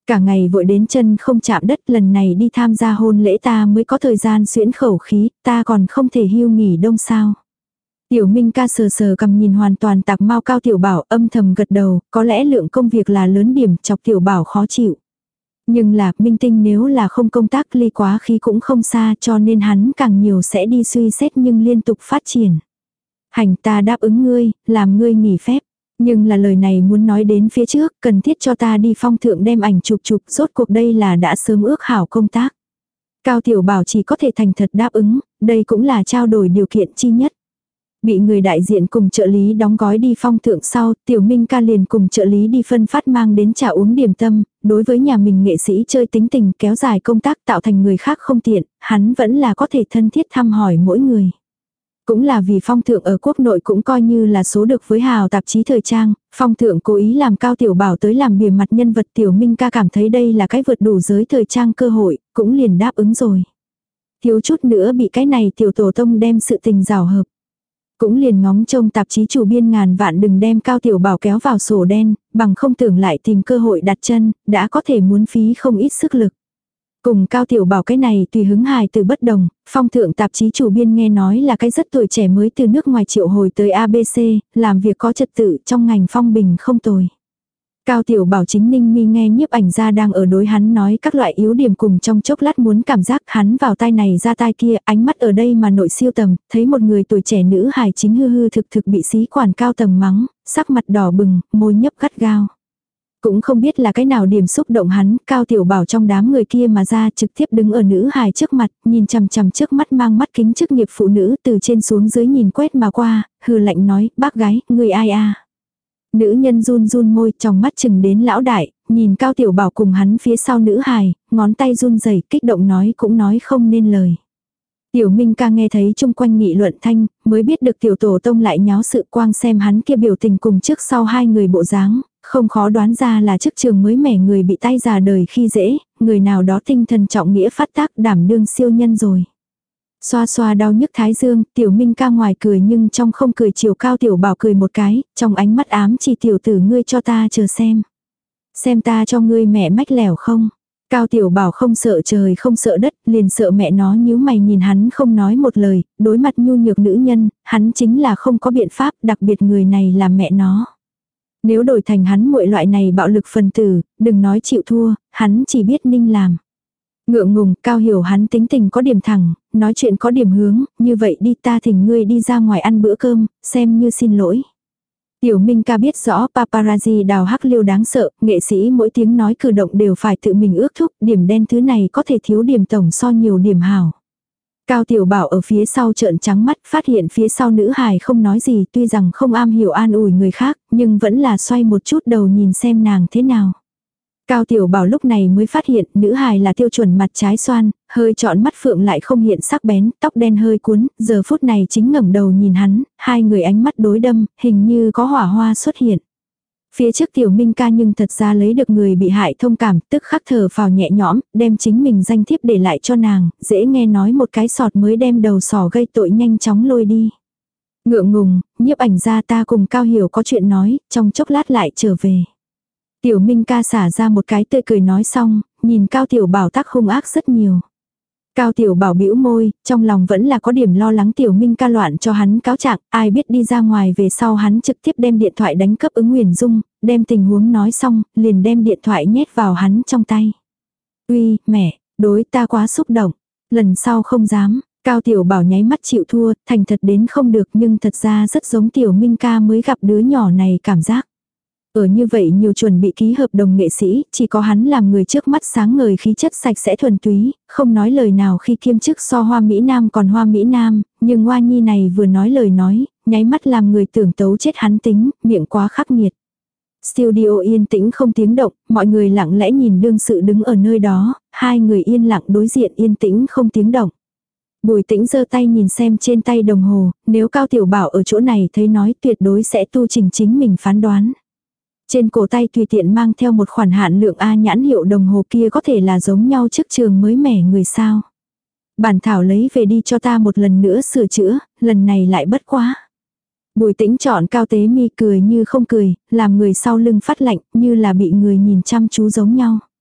Cả ngày vội đến chân không chạm đất, lần này đi tham gia hôn lễ ta mới có thời gian xuyễn khẩu khí, ta còn không thể hưu nghỉ đông sao. Tiểu Minh ca sờ sờ cầm nhìn hoàn toàn tạc mau Cao Tiểu Bảo, âm thầm gật đầu, có lẽ lượng công việc là lớn điểm, chọc Tiểu Bảo khó chịu. Nhưng là, minh tinh nếu là không công tác ly quá khí cũng không xa, cho nên hắn càng nhiều sẽ đi suy xét nhưng liên tục phát triển. Hành, ta đáp ứng ngươi, làm ngươi nghỉ phép. Nhưng là lời này muốn nói đến phía trước, cần thiết cho ta đi phong thượng đem ảnh chụp, rốt cuộc đây là đã sớm ước hảo công tác. Cao Tiểu Bảo chỉ có thể thành thật đáp ứng, đây cũng là trao đổi điều kiện chi nhất. Bị người đại diện cùng trợ lý đóng gói đi phong thượng sau, Tiểu Minh ca liền cùng trợ lý đi phân phát mang đến trà uống điểm tâm, đối với nhà mình nghệ sĩ chơi tính tình kéo dài công tác tạo thành người khác không tiện, hắn vẫn là có thể thân thiết thăm hỏi mỗi người. Cũng là vì phong thượng ở quốc nội cũng coi như là số được với hào tạp chí thời trang, phong thượng cố ý làm Cao Tiểu Bảo tới làm bìa mặt nhân vật. Tiểu Minh ca cảm thấy đây là cái vượt đủ giới thời trang cơ hội, cũng liền đáp ứng rồi. Thiếu chút nữa bị cái này tiểu tổ tông đem sự tình rào hợp. Cũng liền ngóng trông tạp chí chủ biên ngàn vạn đừng đem Cao Tiểu Bảo kéo vào sổ đen, bằng không tưởng lại tìm cơ hội đặt chân, đã có thể muốn phí không ít sức lực. Cùng Cao Tiểu Bảo cái này tùy hứng hài từ bất đồng, phong thượng tạp chí chủ biên nghe nói là cái rất tuổi trẻ mới từ nước ngoài triệu hồi tới ABC, làm việc có trật tự trong ngành phong bình không tồi. Cao Tiểu Bảo chính ninh mi nghe nhiếp ảnh gia đang ở đối hắn nói các loại yếu điểm cùng trong chốc lát muốn cảm giác hắn vào tai này ra tai kia, ánh mắt ở đây mà nội siêu tầm, thấy một người tuổi trẻ nữ hài chính hư hư thực thực bị xí quản cao tầng mắng, sắc mặt đỏ bừng, môi nhấp gắt gao. Cũng không biết là cái nào điểm xúc động hắn, Cao Tiểu Bảo trong đám người kia mà ra trực tiếp đứng ở nữ hài trước mặt, nhìn chằm chằm trước mắt mang mắt kính chức nghiệp phụ nữ từ trên xuống dưới nhìn quét mà qua, hừ lạnh nói, bác gái, người ai a? Nữ nhân run run môi, trong mắt chừng đến lão đại, nhìn Cao Tiểu Bảo cùng hắn phía sau nữ hài, ngón tay run rẩy kích động nói cũng nói không nên lời. Tiểu Minh ca nghe thấy chung quanh nghị luận thanh, mới biết được tiểu tổ tông lại nháo sự, quang xem hắn kia biểu tình cùng trước sau hai người bộ dáng, không khó đoán ra là chức trường mới mẻ người bị tay già đời khi dễ, người nào đó tinh thần trọng nghĩa phát tác đảm đương siêu nhân rồi. Xoa xoa đau nhức thái dương, Tiểu Minh ca ngoài cười nhưng trong không cười, chiều Cao Tiểu Bảo cười một cái, trong ánh mắt ám chỉ tiểu tử ngươi cho ta chờ xem. Xem ta cho ngươi mẹ mách lẻo không. Cao Tiểu Bảo không sợ trời không sợ đất, liền sợ mẹ nó nhíu mày nhìn hắn không nói một lời, đối mặt nhu nhược nữ nhân, hắn chính là không có biện pháp, đặc biệt người này là mẹ nó. Nếu đổi thành hắn muội loại này bạo lực phần tử, đừng nói chịu thua, hắn chỉ biết ninh làm. Ngượng ngùng, Cao hiểu hắn tính tình có điểm thẳng, nói chuyện có điểm hướng, như vậy đi ta thỉnh ngươi đi ra ngoài ăn bữa cơm, xem như xin lỗi. Tiểu Minh ca biết rõ paparazzi đào hắc liêu đáng sợ, nghệ sĩ mỗi tiếng nói cử động đều phải tự mình ước thúc, điểm đen thứ này có thể thiếu điểm tổng so nhiều điểm hảo. Cao Tiểu Bảo ở phía sau trợn trắng mắt, phát hiện phía sau nữ hài không nói gì, tuy rằng không am hiểu an ủi người khác, nhưng vẫn là xoay một chút đầu nhìn xem nàng thế nào. Cao Tiểu Bảo lúc này mới phát hiện nữ hài là tiêu chuẩn mặt trái xoan, hơi trọn mắt phượng lại không hiện sắc bén, tóc đen hơi cuốn, giờ phút này chính ngẩng đầu nhìn hắn, hai người ánh mắt đối đâm, hình như có hỏa hoa xuất hiện. Phía trước Tiểu Minh ca nhưng thật ra lấy được người bị hại thông cảm, tức khắc thở phào nhẹ nhõm, đem chính mình danh thiếp để lại cho nàng, dễ nghe nói một cái sọt mới đem đầu sỏ gây tội nhanh chóng lôi đi. Ngượng ngùng, nhiếp ảnh gia ta cùng Cao Hiểu có chuyện nói, trong chốc lát lại trở về. Tiểu Minh ca xả ra một cái tươi cười nói xong, nhìn Cao Tiểu Bảo tác hung ác rất nhiều. Cao Tiểu Bảo bĩu môi, trong lòng vẫn là có điểm lo lắng Tiểu Minh ca loạn cho hắn cáo trạng, ai biết đi ra ngoài về sau hắn trực tiếp đem điện thoại đánh cấp ứng Nguyền Dung, đem tình huống nói xong, liền đem điện thoại nhét vào hắn trong tay. Uy, mẹ, đối ta quá xúc động, lần sau không dám. Cao Tiểu Bảo nháy mắt chịu thua, thành thật đến không được nhưng thật ra rất giống Tiểu Minh ca mới gặp đứa nhỏ này cảm giác. Ở như vậy nhiều chuẩn bị ký hợp đồng nghệ sĩ, chỉ có hắn làm người trước mắt sáng ngời khí chất sạch sẽ thuần túy, không nói lời nào khi kiêm chức so Hoa Mỹ Nam còn Hoa Mỹ Nam, nhưng Hoa Nhi này vừa nói lời nói, nháy mắt làm người tưởng tấu chết hắn tính, miệng quá khắc nghiệt. Studio yên tĩnh không tiếng động, mọi người lặng lẽ nhìn đương sự đứng ở nơi đó, hai người yên lặng đối diện yên tĩnh không tiếng động. Bùi Tĩnh giơ tay nhìn xem trên tay đồng hồ, nếu Cao Tiểu Bảo ở chỗ này thấy nói tuyệt đối sẽ tu trình chính mình phán đoán. Trên cổ tay tùy tiện mang theo một khoản hạn lượng A nhãn hiệu đồng hồ kia có thể là giống nhau trước trường mới mẻ người sao. Bản thảo lấy về đi cho ta một lần nữa sửa chữa, lần này lại bất quá. Bùi Tĩnh chọn Cao Tế Mi cười như không cười, làm người sau lưng phát lạnh như là bị người nhìn chăm chú giống nhau.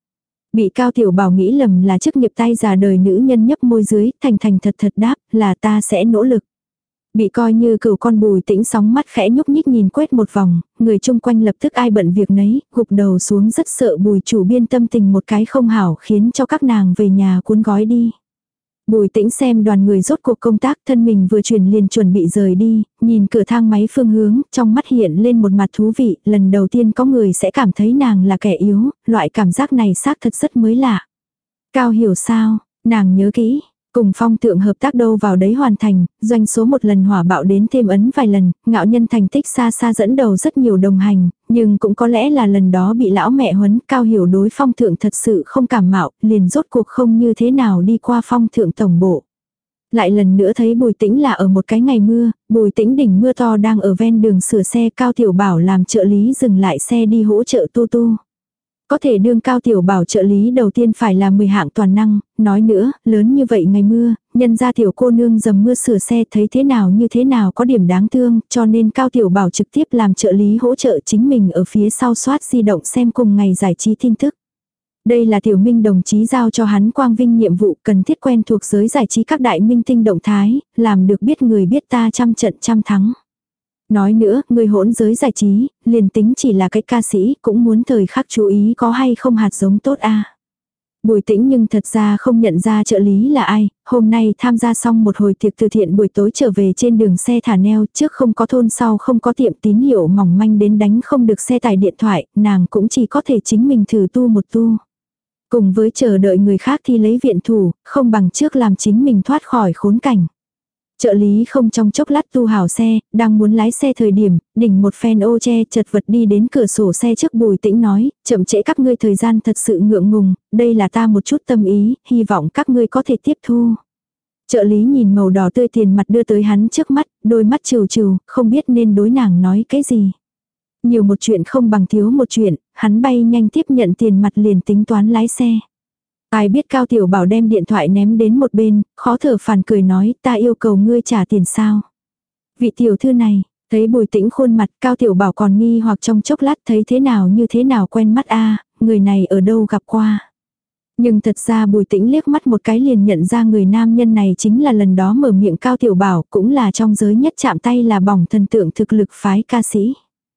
Bị Cao Tiểu Bảo nghĩ lầm là chức nghiệp tay già đời nữ nhân nhấp môi dưới, thành thành thật thật đáp là ta sẽ nỗ lực. Bị coi như cừu con Bùi Tĩnh sóng mắt khẽ nhúc nhích nhìn quét một vòng, người chung quanh lập tức ai bận việc nấy, gục đầu xuống rất sợ Bùi chủ biên tâm tình một cái không hảo khiến cho các nàng về nhà cuốn gói đi. Bùi Tĩnh xem đoàn người rốt cuộc công tác, thân mình vừa chuyển liền chuẩn bị rời đi, nhìn cửa thang máy phương hướng, trong mắt hiện lên một mặt thú vị, lần đầu tiên có người sẽ cảm thấy nàng là kẻ yếu, loại cảm giác này xác thật rất mới lạ. Cao Hiểu sao, nàng nhớ kỹ, cùng Phong Thượng hợp tác đâu vào đấy hoàn thành, doanh số một lần hỏa bạo đến thêm ấn vài lần, ngạo nhân thành tích xa xa dẫn đầu rất nhiều đồng hành, nhưng cũng có lẽ là lần đó bị lão mẹ huấn. Cao Hiểu đối Phong Thượng thật sự không cảm mạo, liền rốt cuộc không như thế nào đi qua Phong Thượng tổng bộ. Lại lần nữa thấy Bùi Tĩnh là ở một cái ngày mưa, Bùi Tĩnh đỉnh mưa to đang ở ven đường sửa xe, Cao Tiểu Bảo làm trợ lý dừng lại xe đi hỗ trợ tu tu. Có thể đương Cao Tiểu Bảo trợ lý đầu tiên phải là 10 hạng toàn năng, nói nữa, lớn như vậy ngày mưa, nhân ra tiểu cô nương dầm mưa sửa xe thấy thế nào như thế nào có điểm đáng thương, cho nên Cao Tiểu Bảo trực tiếp làm trợ lý hỗ trợ chính mình ở phía sau soát di động xem cùng ngày giải trí tin tức. Đây là Tiểu Minh đồng chí giao cho hắn quang vinh nhiệm vụ cần thiết quen thuộc giới giải trí các đại minh tinh động thái, làm được biết người biết ta trăm trận trăm thắng. Nói nữa, người hỗn giới giải trí, liền tính chỉ là cái ca sĩ, cũng muốn thời khắc chú ý có hay không hạt giống tốt a. Bùi Tĩnh nhưng thật ra không nhận ra trợ lý là ai, hôm nay tham gia xong một hồi tiệc từ thiện buổi tối trở về trên đường xe thả neo, trước không có thôn sau không có tiệm tín hiệu mỏng manh đến đánh không được xe tải điện thoại, nàng cũng chỉ có thể chính mình thử tu một tu. Cùng với chờ đợi người khác thì lấy viện thủ, không bằng trước làm chính mình thoát khỏi khốn cảnh. Trợ lý không trong chốc lát tu hảo xe, đang muốn lái xe thời điểm, đỉnh một phen ô che chật vật đi đến cửa sổ xe trước. Bùi Tĩnh nói, chậm trễ các ngươi thời gian thật sự ngượng ngùng, đây là ta một chút tâm ý, hy vọng các ngươi có thể tiếp thu. Trợ lý nhìn màu đỏ tươi tiền mặt đưa tới hắn trước mắt, đôi mắt trừ trừ, không biết nên đối nàng nói cái gì. Nhiều một chuyện không bằng thiếu một chuyện, hắn bay nhanh tiếp nhận tiền mặt liền tính toán lái xe. Ai biết Cao Tiểu Bảo đem điện thoại ném đến một bên, khó thở phàn cười nói, ta yêu cầu ngươi trả tiền sao. Vị tiểu thư này, thấy Bùi Tĩnh khuôn mặt, Cao Tiểu Bảo còn nghi hoặc trong chốc lát thấy thế nào như thế nào quen mắt a, người này ở đâu gặp qua. Nhưng thật ra Bùi Tĩnh liếc mắt một cái liền nhận ra người nam nhân này chính là lần đó mở miệng Cao Tiểu Bảo, cũng là trong giới nhất chạm tay là bỏng thần tượng thực lực phái ca sĩ.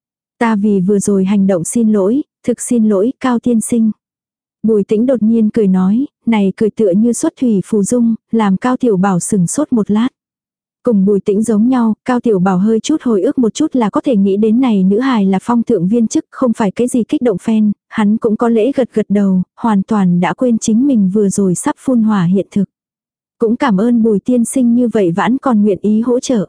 Ta vì vừa rồi hành động xin lỗi, thực xin lỗi Cao tiên sinh. Bùi Tĩnh đột nhiên cười nói, này cười tựa như xuất thủy phù dung, làm Cao Tiểu Bảo sừng sốt một lát. Cùng Bùi Tĩnh giống nhau, Cao Tiểu Bảo hơi chút hồi ức một chút là có thể nghĩ đến này nữ hài là Phong Thượng viên chức, không phải cái gì kích động fan, hắn cũng có lễ gật gật đầu, hoàn toàn đã quên chính mình vừa rồi sắp phun hỏa hiện thực. Cũng cảm ơn Bùi tiên sinh như vậy vẫn còn nguyện ý hỗ trợ.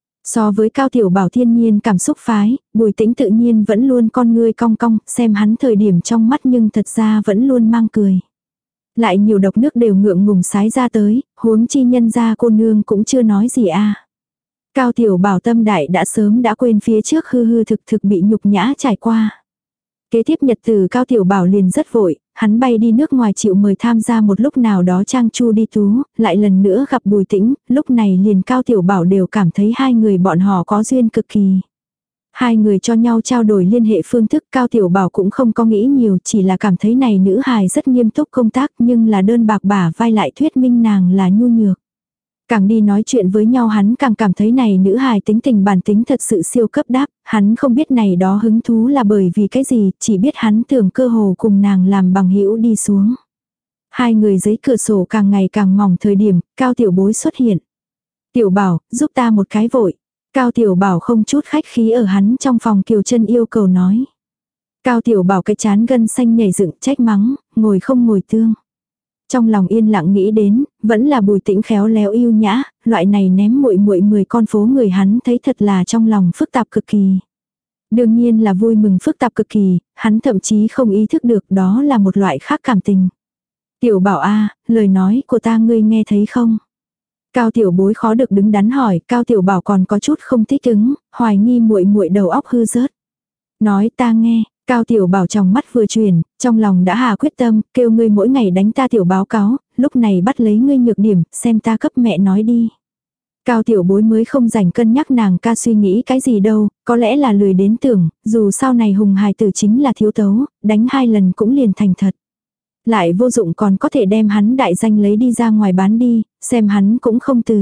So với Cao Tiểu Bảo thiên nhiên cảm xúc phái, Bùi Tĩnh tự nhiên vẫn luôn con ngươi cong cong, xem hắn thời điểm trong mắt nhưng thật ra vẫn luôn mang cười. Lại nhiều độc nước đều ngượng ngùng sái ra tới, huống chi nhân ra cô nương cũng chưa nói gì a. Cao Tiểu Bảo tâm đại đã sớm đã quên phía trước hư hư thực thực bị nhục nhã trải qua. Kế tiếp nhật từ Cao Tiểu Bảo liền rất vội, hắn bay đi nước ngoài chịu mời tham gia một lúc nào đó trang chu đi tú, lại lần nữa gặp Bùi Tĩnh, lúc này liền Cao Tiểu Bảo đều cảm thấy hai người bọn họ có duyên cực kỳ. Hai người cho nhau trao đổi liên hệ phương thức, Cao Tiểu Bảo cũng không có nghĩ nhiều, chỉ là cảm thấy này nữ hài rất nghiêm túc công tác nhưng là đơn bạc bả vai lại thuyết minh nàng là nhu nhược. Càng đi nói chuyện với nhau hắn càng cảm thấy này nữ hài tính tình bản tính thật sự siêu cấp đáp, hắn không biết này đó hứng thú là bởi vì cái gì, chỉ biết hắn tưởng cơ hồ cùng nàng làm bằng hữu đi xuống. Hai người dưới cửa sổ càng ngày càng mỏng thời điểm, Cao Tiểu Bối xuất hiện. Tiểu Bảo, giúp ta một cái vội. Cao Tiểu Bảo không chút khách khí ở hắn trong phòng Kiều Chân yêu cầu nói. Cao Tiểu Bảo cái chán gân xanh nhảy dựng trách mắng, ngồi không ngồi tương. Trong lòng yên lặng nghĩ đến, vẫn là Bùi Tĩnh khéo léo yêu nhã, loại này ném muội muội 10 con phố người hắn thấy thật là trong lòng phức tạp cực kỳ. Đương nhiên là vui mừng phức tạp cực kỳ, hắn thậm chí không ý thức được đó là một loại khác cảm tình. Tiểu Bảo a, lời nói của ta ngươi nghe thấy không? Cao Tiểu Bối khó được đứng đắn hỏi, Cao Tiểu Bảo còn có chút không thích ứng, hoài nghi muội muội đầu óc hư rớt. Nói ta nghe. Cao Tiểu Bảo trong mắt vừa chuyển, trong lòng đã hà quyết tâm, kêu ngươi mỗi ngày đánh ta tiểu báo cáo, lúc này bắt lấy ngươi nhược điểm, xem ta cấp mẹ nói đi. Cao Tiểu Bối mới không rảnh cân nhắc nàng ca suy nghĩ cái gì đâu, có lẽ là lười đến tưởng, dù sau này hùng hài tử chính là thiếu tấu, đánh 2 lần cũng liền thành thật. Lại vô dụng còn có thể đem hắn đại danh lấy đi ra ngoài bán đi, xem hắn cũng không từ.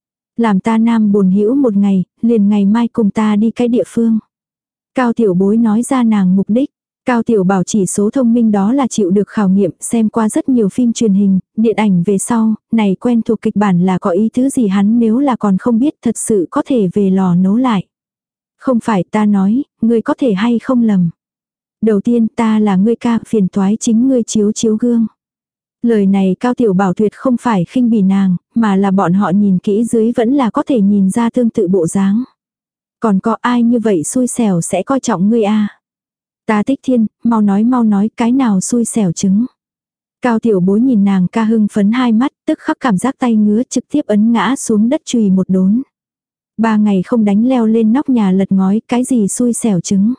Làm ta nam buồn hữu một ngày, liền ngày mai cùng ta đi cái địa phương. Cao tiểu bối nói ra nàng mục đích. Cao tiểu bảo chỉ số thông minh đó là chịu được khảo nghiệm, xem qua rất nhiều phim truyền hình, điện ảnh về sau, này quen thuộc kịch bản là có ý tứ gì hắn nếu là còn không biết thật sự có thể về lò nấu lại. Không phải ta nói, ngươi có thể hay không lầm. Đầu tiên ta là ngươi ca, phiền toái chính ngươi chiếu chiếu gương. Lời này Cao Tiểu Bảo tuyệt không phải khinh bỉ nàng, mà là bọn họ nhìn kỹ dưới vẫn là có thể nhìn ra tương tự bộ dáng. Còn có ai như vậy xui xẻo sẽ coi trọng ngươi a? Ta Tích Thiên, mau nói cái nào xui xẻo chứng. Cao Tiểu Bối nhìn nàng ca hưng phấn hai mắt, tức khắc cảm giác tay ngứa trực tiếp ấn ngã xuống đất chùy một đốn. 3 ngày không đánh leo lên nóc nhà lật ngói, cái gì xui xẻo chứng.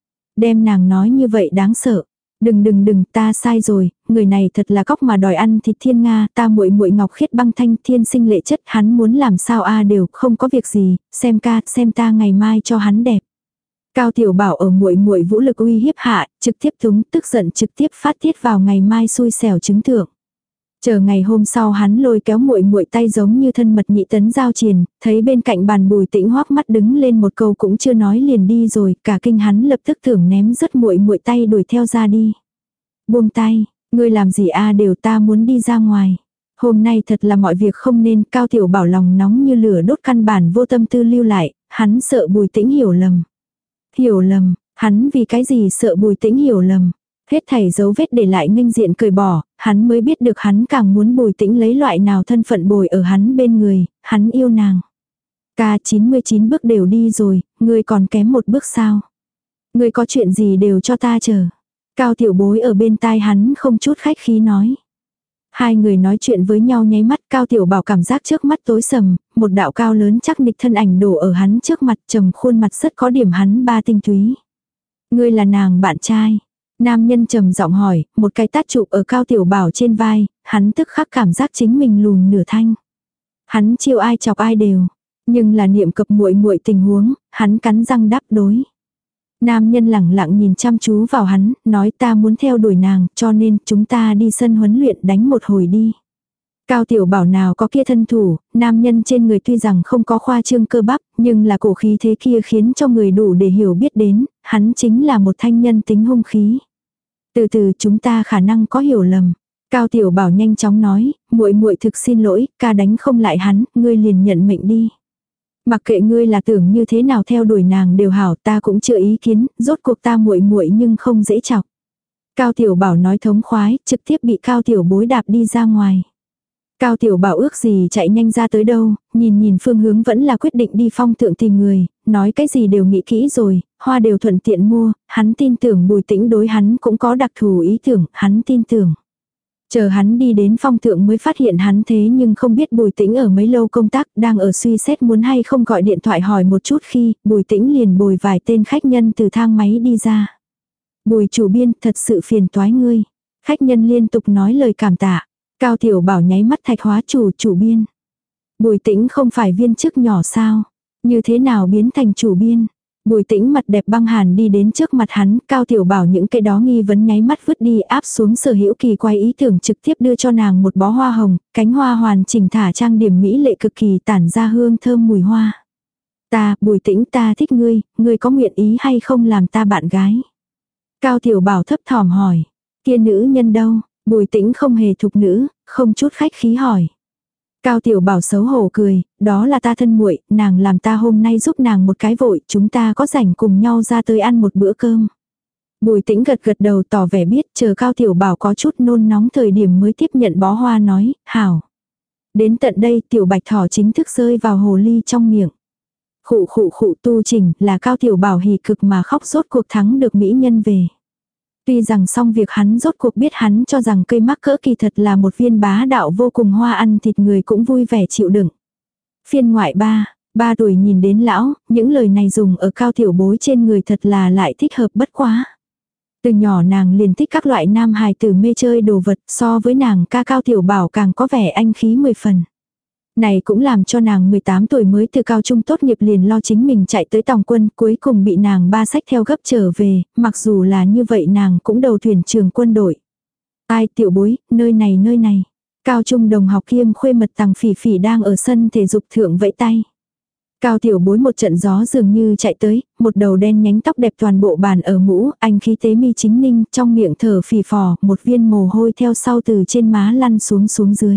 Đem nàng nói như vậy đáng sợ. Đừng, ta sai rồi, người này thật là cóc mà đòi ăn thịt Thiên Nga, ta muội muội Ngọc Khiết băng thanh thiên sinh lệ chất, hắn muốn làm sao đều không có việc gì, xem ta ngày mai cho hắn đẹp. Cao Tiểu Bảo ở muội muội vũ lực uy hiếp hạ, trực tiếp túng tức giận trực tiếp phát tiết vào ngày mai xui xẻo chứng thượng. Chờ ngày hôm sau hắn lôi kéo muội muội tay giống như thân mật nhị tấn giao triền, thấy bên cạnh bàn Bùi Tĩnh hoắc mắt đứng lên một câu cũng chưa nói liền đi rồi, cả kinh hắn lập tức thưởng ném rất muội muội tay đuổi theo ra đi. Buông tay, ngươi làm gì đều ta muốn đi ra ngoài. Hôm nay thật là mọi việc không nên, Cao Tiểu Bảo lòng nóng như lửa đốt căn bản vô tâm tư lưu lại, hắn sợ Bùi Tĩnh hiểu lầm. Hiểu lầm, hắn vì cái gì sợ Bùi Tĩnh hiểu lầm. Hết thảy dấu vết để lại nghênh diện cười bỏ, hắn mới biết được hắn càng muốn Bùi Tĩnh lấy loại nào thân phận bồi ở hắn bên người, hắn yêu nàng. Ca 99 bước đều đi rồi, ngươi còn kém một bước sao? Ngươi có chuyện gì đều cho ta chờ. Cao Tiểu Bối ở bên tai hắn không chút khách khí nói. Hai người nói chuyện với nhau nháy mắt, Cao Tiểu Bảo cảm giác trước mắt tối sầm, một đạo cao lớn chắc nịch thân ảnh đổ ở hắn trước mặt, trầm khuôn mặt rất có điểm hắn ba tinh túy. Ngươi là nàng bạn trai. Nam nhân trầm giọng hỏi, một cái tát chụp ở Cao Tiểu Bảo trên vai, hắn tức khắc cảm giác chính mình lùn nửa thanh. Hắn chiêu ai chọc ai đều, nhưng là niệm cập muội muội tình huống, hắn cắn răng đáp đối. Nam nhân lẳng lặng nhìn chăm chú vào hắn, nói ta muốn theo đuổi nàng, cho nên chúng ta đi sân huấn luyện đánh một hồi đi. Cao Tiểu Bảo nào có kia thân thủ, nam nhân trên người tuy rằng không có khoa trương cơ bắp, nhưng là cổ khí thế kia khiến cho người đủ để hiểu biết đến, hắn chính là một thanh nhân tính hung khí. Từ từ chúng ta khả năng có hiểu lầm. Cao Tiểu Bảo nhanh chóng nói, muội muội thực xin lỗi, ca đánh không lại hắn, ngươi liền nhận mệnh đi. Mặc kệ ngươi là tưởng như thế nào theo đuổi nàng đều hảo, ta cũng chưa ý kiến, rốt cuộc ta muội muội nhưng không dễ chọc. Cao Tiểu Bảo nói thống khoái, trực tiếp bị Cao Tiểu Bối đạp đi ra ngoài. Cao Tiểu Bảo ước gì chạy nhanh ra tới đâu, nhìn phương hướng vẫn là quyết định đi phong thượng tìm người, nói cái gì đều nghĩ kỹ rồi, hoa đều thuận tiện mua, hắn tin tưởng Bùi Tĩnh đối hắn cũng có đặc thù ý tưởng, hắn tin tưởng. Chờ hắn đi đến phong thượng mới phát hiện hắn thế nhưng không biết Bùi Tĩnh ở mấy lâu công tác, đang ở suy xét muốn hay không gọi điện thoại hỏi một chút khi Bùi Tĩnh liền bồi vài tên khách nhân từ thang máy đi ra. Bùi chủ biên thật sự phiền toái ngươi. Khách nhân liên tục nói lời cảm tạ. Cao Tiểu Bảo nháy mắt thạch hóa chủ biên. Bùi Tĩnh không phải viên chức nhỏ sao? Như thế nào biến thành chủ biên? Bùi Tĩnh mặt đẹp băng hàn đi đến trước mặt hắn, Cao Tiểu Bảo những cái đó nghi vấn nháy mắt vứt đi áp xuống sở hữu kỳ quái ý tưởng trực tiếp đưa cho nàng một bó hoa hồng, cánh hoa hoàn chỉnh thả trang điểm mỹ lệ cực kỳ tản ra hương thơm mùi hoa. Bùi Tĩnh ta thích ngươi có nguyện ý hay không làm ta bạn gái? Cao Tiểu Bảo thấp thỏm hỏi, kia nữ nhân đâu? Bùi Tĩnh không hề thục nữ, không chút khách khí hỏi. Cao Tiểu Bảo xấu hổ cười, đó là ta thân muội, nàng làm ta hôm nay giúp nàng một cái vội, chúng ta có rảnh cùng nhau ra tới ăn một bữa cơm. Bùi Tĩnh gật đầu tỏ vẻ biết, chờ Cao Tiểu Bảo có chút nôn nóng thời điểm mới tiếp nhận bó hoa nói, hảo. Đến tận đây Tiểu Bạch Thỏ chính thức rơi vào hồ ly trong miệng. Khụ tu chỉnh là Cao Tiểu Bảo hỉ cực mà khóc rốt cuộc thắng được mỹ nhân về. Tuy rằng xong việc hắn rốt cuộc biết hắn cho rằng cây mắc cỡ kỳ thật là một viên bá đạo vô cùng hoa ăn thịt người cũng vui vẻ chịu đựng. Phiên ngoại 3 tuổi nhìn đến lão, những lời này dùng ở Cao Tiểu Bối trên người thật là lại thích hợp bất quá. Từ nhỏ nàng liền thích các loại nam hài tử mê chơi đồ vật, so với nàng ca Cao Tiểu Bảo càng có vẻ anh khí 10 phần. Này cũng làm cho nàng 18 tuổi mới từ cao trung tốt nghiệp liền lo chính mình chạy tới tòng quân, cuối cùng bị nàng ba sách theo gấp trở về, mặc dù là như vậy nàng cũng đầu thuyền trường quân đội. Ai tiểu bối, nơi này. Cao trung đồng học kiêm khuê mật Tằng Phỉ Phỉ đang ở sân thể dục thượng vẫy tay. Cao tiểu bối một trận gió dường như chạy tới, một đầu đen nhánh tóc đẹp toàn bộ bàn ở mũ, anh khí tế mi chính ninh, trong miệng thở phì phò, một viên mồ hôi theo sau từ trên má lăn xuống dưới.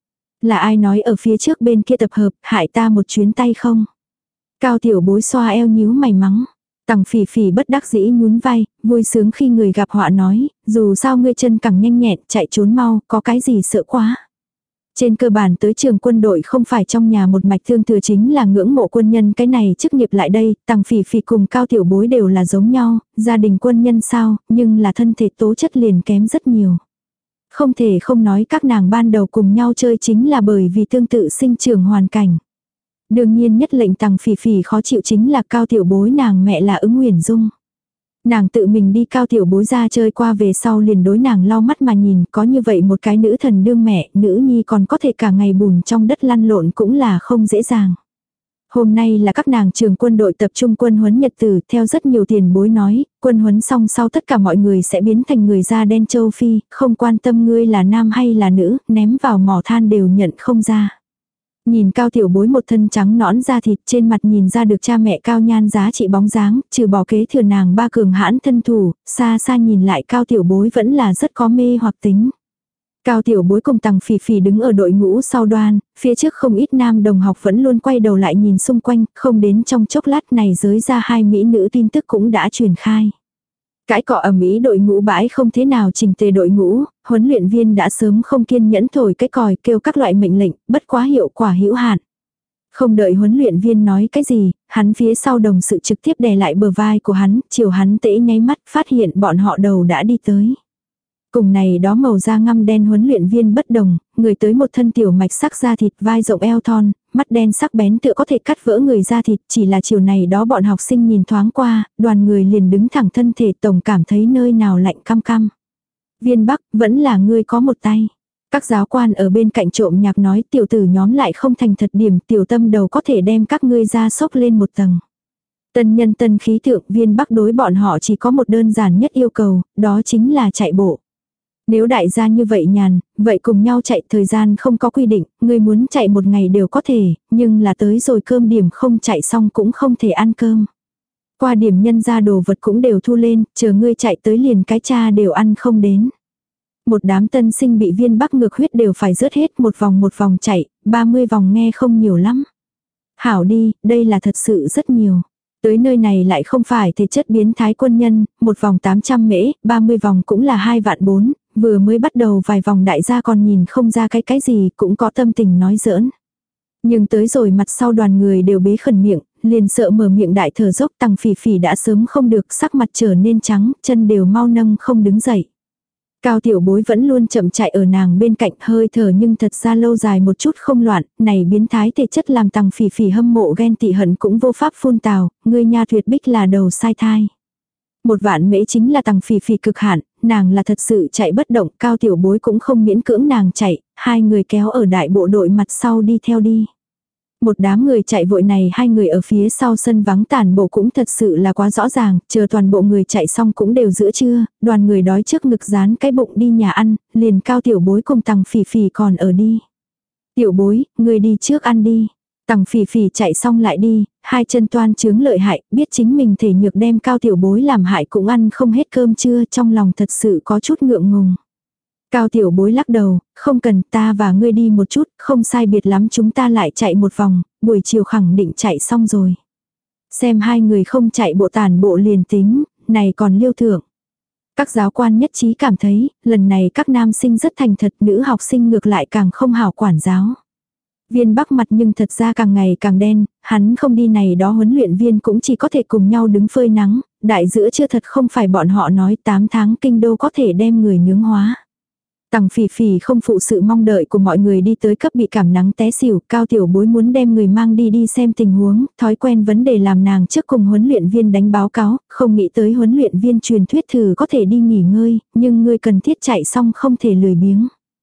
Là ai nói ở phía trước bên kia tập hợp, hại ta một chuyến tay không? Cao tiểu bối xoa eo nhíu mày mắng. Tằng Phỉ Phỉ bất đắc dĩ nhún vai, vui sướng khi người gặp họa nói, dù sao ngươi chân cẳng nhanh nhẹn, chạy trốn mau, có cái gì sợ quá. Trên cơ bản tới trường quân đội không phải trong nhà một mạch thương thừa chính là ngưỡng mộ quân nhân, cái này chức nghiệp lại đây, Tằng Phỉ Phỉ cùng Cao tiểu bối đều là giống nhau, gia đình quân nhân sao, nhưng là thân thể tố chất liền kém rất nhiều. Không thể không nói các nàng ban đầu cùng nhau chơi chính là bởi vì tương tự sinh trưởng hoàn cảnh. Đương nhiên nhất lệnh Tằng Phỉ Phỉ khó chịu chính là Cao tiểu bối nàng mẹ là Ứng Uyển Dung. Nàng tự mình đi Cao tiểu bối ra chơi qua về sau liền đối nàng lau mắt mà nhìn, có như vậy một cái nữ thần đương mẹ, nữ nhi còn có thể cả ngày bùn trong đất lăn lộn cũng là không dễ dàng. Hôm nay là các nàng trường quân đội tập trung quân huấn nhật tử, theo rất nhiều tiền bối nói, quân huấn xong sau tất cả mọi người sẽ biến thành người da đen châu Phi, không quan tâm ngươi là nam hay là nữ, ném vào mỏ than đều nhận không ra. Nhìn Cao tiểu bối một thân trắng nõn da thịt, trên mặt nhìn ra được cha mẹ Cao nhan giá trị bóng dáng, trừ bỏ kế thừa nàng ba cường hãn thân thủ, xa xa nhìn lại Cao tiểu bối vẫn là rất có mê hoặc tính. Cao tiểu bối cùng Tằng Phỉ Phỉ đứng ở đội ngũ sau đoan, phía trước không ít nam đồng học vẫn luôn quay đầu lại nhìn xung quanh, không đến trong chốc lát này giới ra hai mỹ nữ tin tức cũng đã truyền khai. Cãi cọ ầm ĩ đội ngũ bãi không thế nào chỉnh tề đội ngũ, huấn luyện viên đã sớm không kiên nhẫn thổi cái còi kêu các loại mệnh lệnh, bất quá hiệu quả hữu hạn. Không đợi huấn luyện viên nói cái gì, hắn phía sau đồng sự trực tiếp đè lại bờ vai của hắn, chiều hắn tễ nháy mắt phát hiện bọn họ đầu đã đi tới. Cùng này đó màu da ngăm đen huấn luyện viên bất đồng, người tới một thân tiểu mạch sắc da thịt vai rộng eo thon, mắt đen sắc bén tựa có thể cắt vỡ người da thịt, chỉ là chiều này đó bọn học sinh nhìn thoáng qua, đoàn người liền đứng thẳng thân thể tổng cảm thấy nơi nào lạnh căm căm. Viên Bắc, vẫn là ngươi có một tay. Các giáo quan ở bên cạnh trộm nhạc nói tiểu tử nhóm lại không thành thật điểm, tiểu tâm đầu có thể đem các ngươi ra sốc lên một tầng. Tân nhân tân khí thượng, Viên Bắc đối bọn họ chỉ có một đơn giản nhất yêu cầu, đó chính là chạy bộ. Nếu đại gia như vậy nhàn, vậy cùng nhau chạy, thời gian không có quy định, ngươi muốn chạy một ngày đều có thể, nhưng là tới rồi cơm điểm không chạy xong cũng không thể ăn cơm. Qua điểm nhân ra đồ vật cũng đều thu lên, chờ ngươi chạy tới liền cái cha đều ăn không đến. Một đám tân sinh bị Viên Bắc ngược huyết đều phải rớt hết một vòng chạy, 30 vòng nghe không nhiều lắm. Hảo đi, đây là thật sự rất nhiều. Tới nơi này lại không phải thể chất biến thái quân nhân, một vòng 800 mễ, 30 vòng cũng là 2 vạn 4, vừa mới bắt đầu vài vòng đại gia còn nhìn không ra cái gì cũng có tâm tình nói giỡn. Nhưng tới rồi mặt sau đoàn người đều bế khẩn miệng, liền sợ mở miệng đại thở dốc. Tằng Phỉ Phỉ đã sớm không được, sắc mặt trở nên trắng, chân đều mau nâng không đứng dậy. Cao tiểu bối vẫn luôn chậm chạy ở nàng bên cạnh, hơi thở nhưng thật ra lâu dài một chút không loạn, này biến thái thể chất làm Tằng Phỉ Phỉ hâm mộ ghen tị hận cũng vô pháp phun tào, ngươi nha tuyệt bích là đầu sai thai. Một vạn mễ chính là Tằng Phỉ Phỉ cực hạn, nàng là thật sự chạy bất động, Cao tiểu bối cũng không miễn cưỡng nàng chạy, hai người kéo ở đại bộ đội mặt sau đi theo đi. Một đám người chạy vội này, hai người ở phía sau sân vắng tản bộ cũng thật sự là quá rõ ràng, chờ toàn bộ người chạy xong cũng đều giữa trưa, đoàn người đói trước ngực dán cái bụng đi nhà ăn, liền Cao tiểu bối cùng Tằng Phỉ Phỉ còn ở đi. Tiểu bối, người đi trước ăn đi. Tằng Phỉ Phỉ chạy xong lại đi, hai chân toan chướng lợi hại, biết chính mình thể nhược đem Cao tiểu bối làm hại cũng ăn không hết cơm trưa, trong lòng thật sự có chút ngượng ngùng. Cao tiểu bối lắc đầu, không cần, ta và ngươi đi một chút, không sai biệt lắm chúng ta lại chạy một vòng, buổi chiều khẳng định chạy xong rồi. Xem hai người không chạy bộ tản bộ liền tính, này còn liêu thưởng. Các giáo quan nhất trí cảm thấy, lần này các nam sinh rất thành thật, nữ học sinh ngược lại càng không hảo quản giáo. Viên Bắc mặt nhưng thật ra càng ngày càng đen, hắn không đi này đó huấn luyện viên cũng chỉ có thể cùng nhau đứng phơi nắng, đại giữa chưa thật không phải bọn họ nói 8 tháng kinh đô có thể đem người nướng hóa. Tằng Phỉ Phỉ không phụ sự mong đợi của mọi người đi tới cấp bị cảm nắng té xỉu, Cao tiểu bối muốn đem người mang đi xem tình huống, thói quen vấn đề làm nàng trước cùng huấn luyện viên đánh báo cáo, không nghĩ tới huấn luyện viên truyền thuyết thử có thể đi nghỉ ngơi, nhưng ngươi cần thiết chạy xong không thể lười biếng.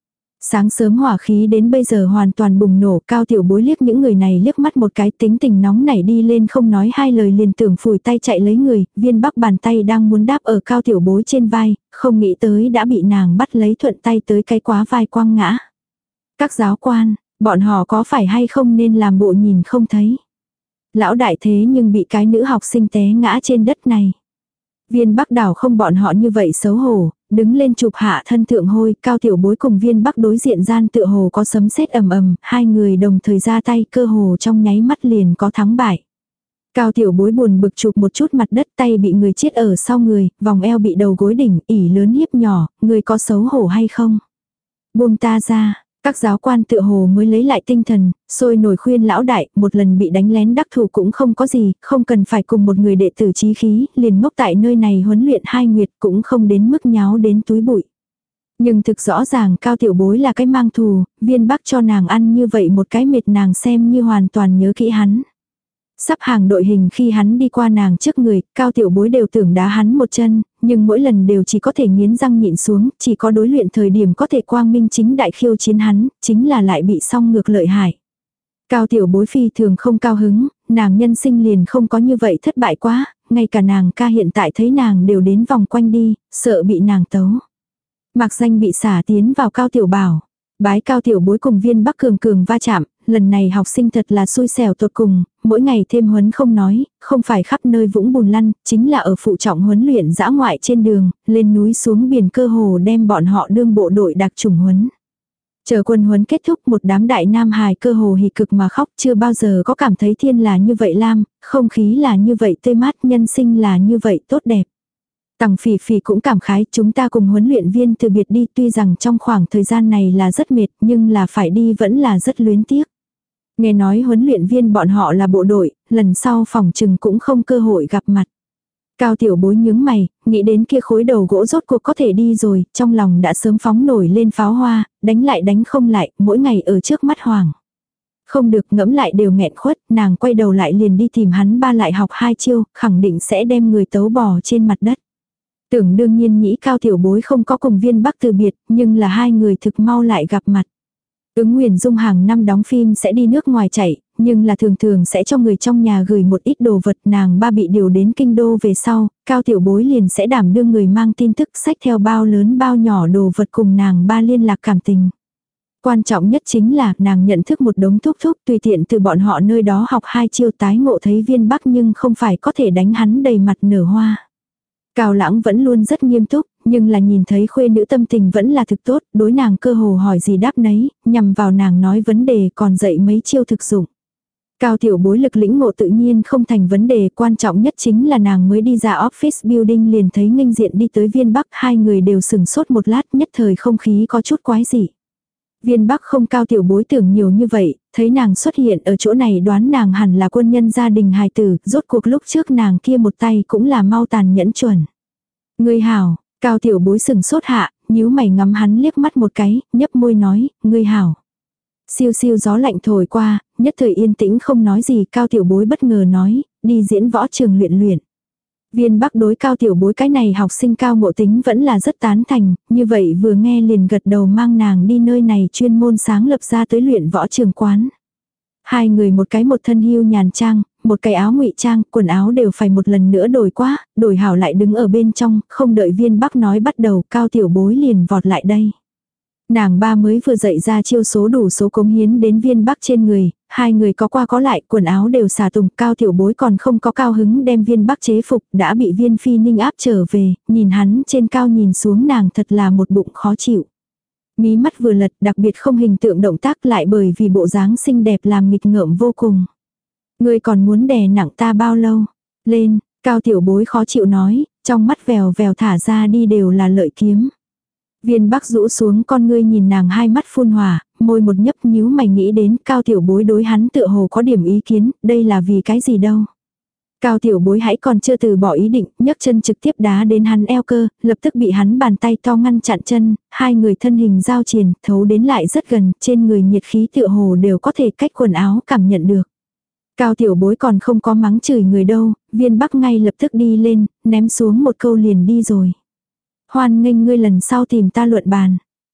Sáng sớm hỏa khí đến bây giờ hoàn toàn bùng nổ, Cao Tiểu Bối liếc những người này liếc mắt một cái, tính tình nóng nảy đi lên không nói hai lời liền tưởng phủi tay chạy lấy người, Viên Bắc bàn tay đang muốn đáp ở Cao Tiểu Bối trên vai, không nghĩ tới đã bị nàng bắt lấy thuận tay tới cái quá vai quăng ngã. Các giáo quan, bọn họ có phải hay không nên làm bộ nhìn không thấy. Lão đại thế nhưng bị cái nữ học sinh té ngã trên đất này. Viên Bắc đảo không bọn họ như vậy xấu hổ, đứng lên chụp hạ thân thượng hôi, Cao Tiểu Bối cùng Viên Bắc đối diện gian tựa hồ có sấm sét ầm ầm, hai người đồng thời ra tay, cơ hồ trong nháy mắt liền có thắng bại. Cao Tiểu Bối buồn bực chụp một chút mặt đất, tay bị người chết ở sau người, vòng eo bị đầu gối đỉnh, ỉ lớn hiếp nhỏ, người có xấu hổ hay không? Buông ta ra. Các giáo quan tựa hồ mới lấy lại tinh thần, sôi nổi khuyên lão đại, một lần bị đánh lén đắc thủ cũng không có gì, không cần phải cùng một người đệ tử chí khí, liền ngốc tại nơi này huấn luyện 2 nguyệt cũng không đến mức nháo đến túi bụi. Nhưng thực rõ ràng Cao Tiểu Bối là cái mang thù, Viên Bắc cho nàng ăn như vậy một cái mệt nàng xem như hoàn toàn nhớ kỹ hắn. Sắp hàng đội hình khi hắn đi qua nàng trước người, Cao Tiểu Bối đều tưởng đá hắn một chân, nhưng mỗi lần đều chỉ có thể nghiến răng nhịn xuống, chỉ có đối luyện thời điểm có thể quang minh chính đại khiêu chiến hắn, chính là lại bị song ngược lợi hại. Cao Tiểu Bối phi thường không cao hứng, nàng nhân sinh liền không có như vậy thất bại quá, ngay cả nàng ca hiện tại thấy nàng đều đến vòng quanh đi, sợ bị nàng tấu. Mạc Danh bị xả tiến vào Cao Tiểu Bảo. Bái Cao Tiểu Bối cùng Viên Bắc cường cường va chạm, lần này học sinh thật là xui xẻo tột cùng, mỗi ngày thêm huấn không nói, không phải khắp nơi vũng bùn lăn, chính là ở phụ trọng huấn luyện dã ngoại trên đường, lên núi xuống biển cơ hồ đem bọn họ đương bộ đội đặc chủng huấn. Chờ quân huấn kết thúc, một đám đại nam hài cơ hồ hỉ cực mà khóc, chưa bao giờ có cảm thấy thiên là như vậy lam, không khí là như vậy tươi mát, nhân sinh là như vậy tốt đẹp. Tằng Phỉ Phỉ cũng cảm khái, chúng ta cùng huấn luyện viên từ biệt đi, tuy rằng trong khoảng thời gian này là rất mệt, nhưng là phải đi vẫn là rất luyến tiếc. Nghe nói huấn luyện viên bọn họ là bộ đội, lần sau phòng trừng cũng không cơ hội gặp mặt. Cao Tiểu Bối nhướng mày, nghĩ đến kia khối đầu gỗ rốt cuộc có thể đi rồi, trong lòng đã sớm phóng nổi lên pháo hoa, đánh lại đánh không lại, mỗi ngày ở trước mắt hoàng. Không được, ngẫm lại đều nghẹn khuất, nàng quay đầu lại liền đi tìm hắn ba lại học 2 chiêu, khẳng định sẽ đem người tấu bò trên mặt đất. Tưởng đương nhiên nghĩ Cao Tiểu Bối không có cùng Viên Bắc từ biệt, nhưng là hai người thực mau lại gặp mặt. Ứng Nguyền Dung hàng năm đóng phim sẽ đi nước ngoài chạy, nhưng là thường thường sẽ cho người trong nhà gửi một ít đồ vật, nàng ba bị điều đến kinh đô về sau, Cao Tiểu Bối liền sẽ đảm đương người mang tin tức, xách theo bao lớn bao nhỏ đồ vật cùng nàng ba liên lạc cảm tình. Quan trọng nhất chính là nàng nhận thức một đống thúc thúc tùy tiện từ bọn họ nơi đó học 2 chiêu tái ngộ thấy Viên Bắc nhưng không phải có thể đánh hắn đầy mặt nở hoa. Cao Lãng vẫn luôn rất nghiêm túc, nhưng là nhìn thấy khuê nữ tâm tình vẫn là thực tốt, đối nàng cơ hồ hỏi gì đáp nấy, nhằm vào nàng nói vấn đề còn dạy mấy chiêu thực dụng. Cao Tiểu Bối lực lĩnh ngộ tự nhiên không thành vấn đề, quan trọng nhất chính là nàng mới đi ra office building liền thấy nghênh diện đi tới Viên Bắc, hai người đều sừng sốt một lát, nhất thời không khí có chút quái dị. Viên Bắc không Cao Tiểu Bối tưởng nhiều như vậy, thấy nàng xuất hiện ở chỗ này đoán nàng hẳn là quân nhân gia đình hài tử, rốt cuộc lúc trước nàng kia một tay cũng là mau tàn nhẫn chuẩn. Ngươi hảo, Cao Tiểu Bối sừng sốt hạ, nhíu mày ngắm hắn liếc mắt một cái, nhấp môi nói, ngươi hảo. Siêu siêu gió lạnh thổi qua, nhất thời yên tĩnh không nói gì, Cao Tiểu Bối bất ngờ nói, đi diễn võ trường luyện luyện. Viên Bắc đối Cao Tiểu Bối cái này học sinh cao ngộ tính vẫn là rất tán thành, như vậy vừa nghe liền gật đầu mang nàng đi nơi này chuyên môn sáng lập ra tới luyện võ trường quán. Hai người một cái một thân hưu nhàn trang, một cái áo ngụy trang, quần áo đều phải một lần nữa đổi quá, đổi hảo lại đứng ở bên trong, không đợi Viên Bắc nói bắt đầu, Cao Tiểu Bối liền vọt lại đây. Nàng ba mới vừa dạy ra chiêu số đủ số cống hiến đến Viên Bắc trên người, hai người có qua có lại, quần áo đều xả tùng, Cao Tiểu Bối còn không có cao hứng đem Viên Bắc chế phục, đã bị Viên Phi Ninh áp trở về, nhìn hắn trên cao nhìn xuống nàng thật là một bụng khó chịu. Mí mắt vừa lật, đặc biệt không hình tượng động tác lại bởi vì bộ dáng xinh đẹp làm nghịch ngợm vô cùng. Ngươi còn muốn đè nặng ta bao lâu? Lên, Cao Tiểu Bối khó chịu nói, trong mắt vèo vèo thả ra đi đều là lợi kiếm. Viên Bắc rũ xuống con ngươi nhìn nàng hai mắt phun hỏa, môi một nhấp nhíu mày nghĩ đến Cao Tiểu Bối đối hắn tựa hồ có điểm ý kiến, đây là vì cái gì đâu. Cao Tiểu Bối hãy còn chưa từ bỏ ý định, nhấc chân trực tiếp đá đến hắn eo cơ, lập tức bị hắn bàn tay to ngăn chặn chân, hai người thân hình giao triền, thấu đến lại rất gần, trên người nhiệt khí tựa hồ đều có thể cách quần áo cảm nhận được. Cao Tiểu Bối còn không có mắng chửi người đâu, Viên Bắc ngay lập tức đi lên, ném xuống một câu liền đi rồi. Hoan nghênh ngươi lần sau tìm ta luận bàn.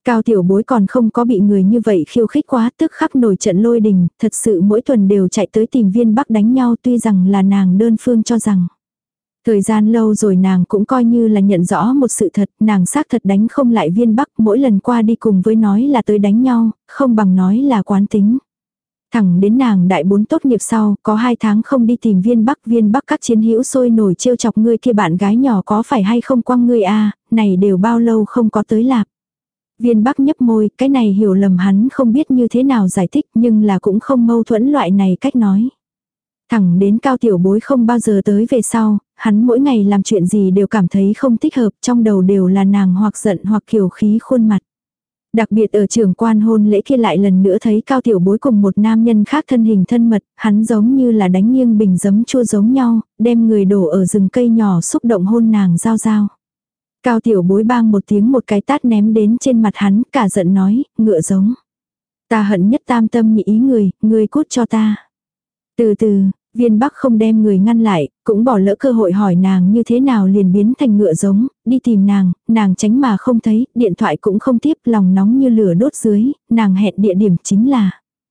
Cao tiểu bối còn không có bị người như vậy khiêu khích quá, tức khắc nổi trận lôi đình, thật sự mỗi tuần đều chạy tới tìm Viên Bắc đánh nhau, tuy rằng là nàng đơn phương cho rằng. Thời gian lâu rồi nàng cũng coi như là nhận rõ một sự thật, nàng xác thật đánh không lại Viên Bắc, mỗi lần qua đi cùng với nói là tới đánh nhau, không bằng nói là quán tính. Thẳng đến nàng đại 4 tốt nghiệp sau, có 2 tháng không đi tìm Viên Bắc các chiến hữu sôi nổi trêu chọc ngươi kia bạn gái nhỏ có phải hay không quăng ngươi này đều bao lâu không có tới lạp. Viên Bắc nhấp môi, cái này hiểu lầm hắn không biết như thế nào giải thích, nhưng là cũng không mâu thuẫn loại này cách nói. Thẳng đến Cao tiểu bối không bao giờ tới về sau, hắn mỗi ngày làm chuyện gì đều cảm thấy không thích hợp, trong đầu đều là nàng hoặc giận hoặc kiều khí khuôn mặt. Đặc biệt ở trường quan hôn lễ kia lại lần nữa thấy Cao tiểu bối cùng một nam nhân khác thân hình thân mật, hắn giống như là đánh nghiêng bình giấm chua giống nhau, đem người đổ ở rừng cây nhỏ xúc động hôn nàng giao giao. Cao tiểu bối bang một tiếng một cái tát ném đến trên mặt hắn, cả giận nói, ngựa giống. Ta hận nhất tam tâm nhị ý người cút cho ta. Từ từ, Viên Bắc không đem người ngăn lại, cũng bỏ lỡ cơ hội hỏi nàng như thế nào liền biến thành ngựa giống, đi tìm nàng tránh mà không thấy, điện thoại cũng không tiếp, lòng nóng như lửa đốt dưới, nàng hẹn địa điểm chính là.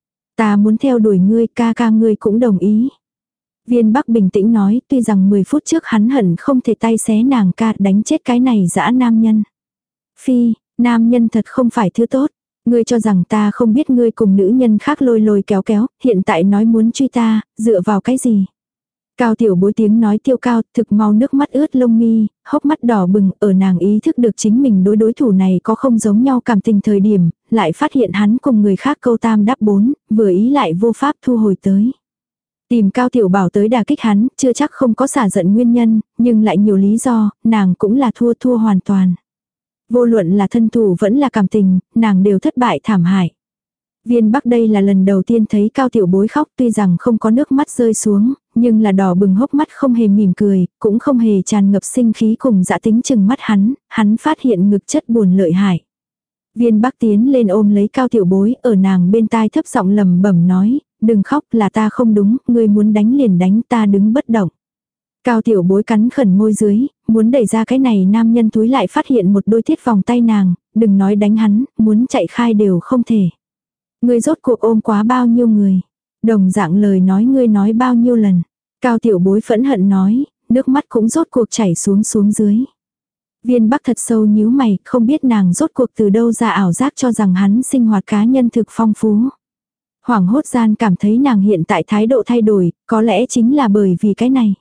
Ta muốn theo đuổi ngươi, ca ngươi cũng đồng ý. Viên Bắc bình tĩnh nói, tuy rằng 10 phút trước hắn hận không thể tay xé nàng ca đánh chết cái này dã nam nhân. Phi, nam nhân thật không phải thứ tốt. Ngươi cho rằng ta không biết ngươi cùng nữ nhân khác lôi kéo, hiện tại nói muốn truy ta, dựa vào cái gì? Cao tiểu bối tiếng nói tiêu cao, thực mau nước mắt ướt lông mi, hốc mắt đỏ bừng, ở nàng ý thức được chính mình đối thủ này có không giống nhau cảm tình thời điểm, lại phát hiện hắn cùng người khác câu tam đáp 4, vừa ý lại vô pháp thu hồi tới. Tìm Cao tiểu bảo tới đả kích hắn, chưa chắc không có xả giận nguyên nhân, nhưng lại nhiều lý do, nàng cũng là thua hoàn toàn. Vô luận là thân thủ vẫn là cảm tình, nàng đều thất bại thảm hại. Viên Bắc đây là lần đầu tiên thấy Cao tiểu bối khóc, tuy rằng không có nước mắt rơi xuống, nhưng là đỏ bừng hốc mắt không hề mỉm cười, cũng không hề tràn ngập sinh khí cùng dã tính chừng mắt hắn phát hiện ngực chất buồn lợi hại. Viên Bắc tiến lên ôm lấy Cao tiểu bối, ở nàng bên tai thấp giọng lẩm bẩm nói, đừng khóc, là ta không đúng, ngươi muốn đánh liền đánh, ta đứng bất động. Cao tiểu bối cắn khẩn môi dưới, muốn đẩy ra cái này nam nhân túi lại phát hiện một đôi thiết vòng tay nàng, đừng nói đánh hắn, muốn chạy khai đều không thể. Ngươi rốt cuộc ôm quá bao nhiêu người. Đồng dạng lời nói ngươi nói bao nhiêu lần. Cao tiểu bối phẫn hận nói, nước mắt cũng rốt cuộc chảy xuống dưới. Viên Bắc thật sâu nhíu mày, không biết nàng rốt cuộc từ đâu ra ảo giác cho rằng hắn sinh hoạt cá nhân thực phong phú. Hoảng hốt gian cảm thấy nàng hiện tại thái độ thay đổi, có lẽ chính là bởi vì cái này.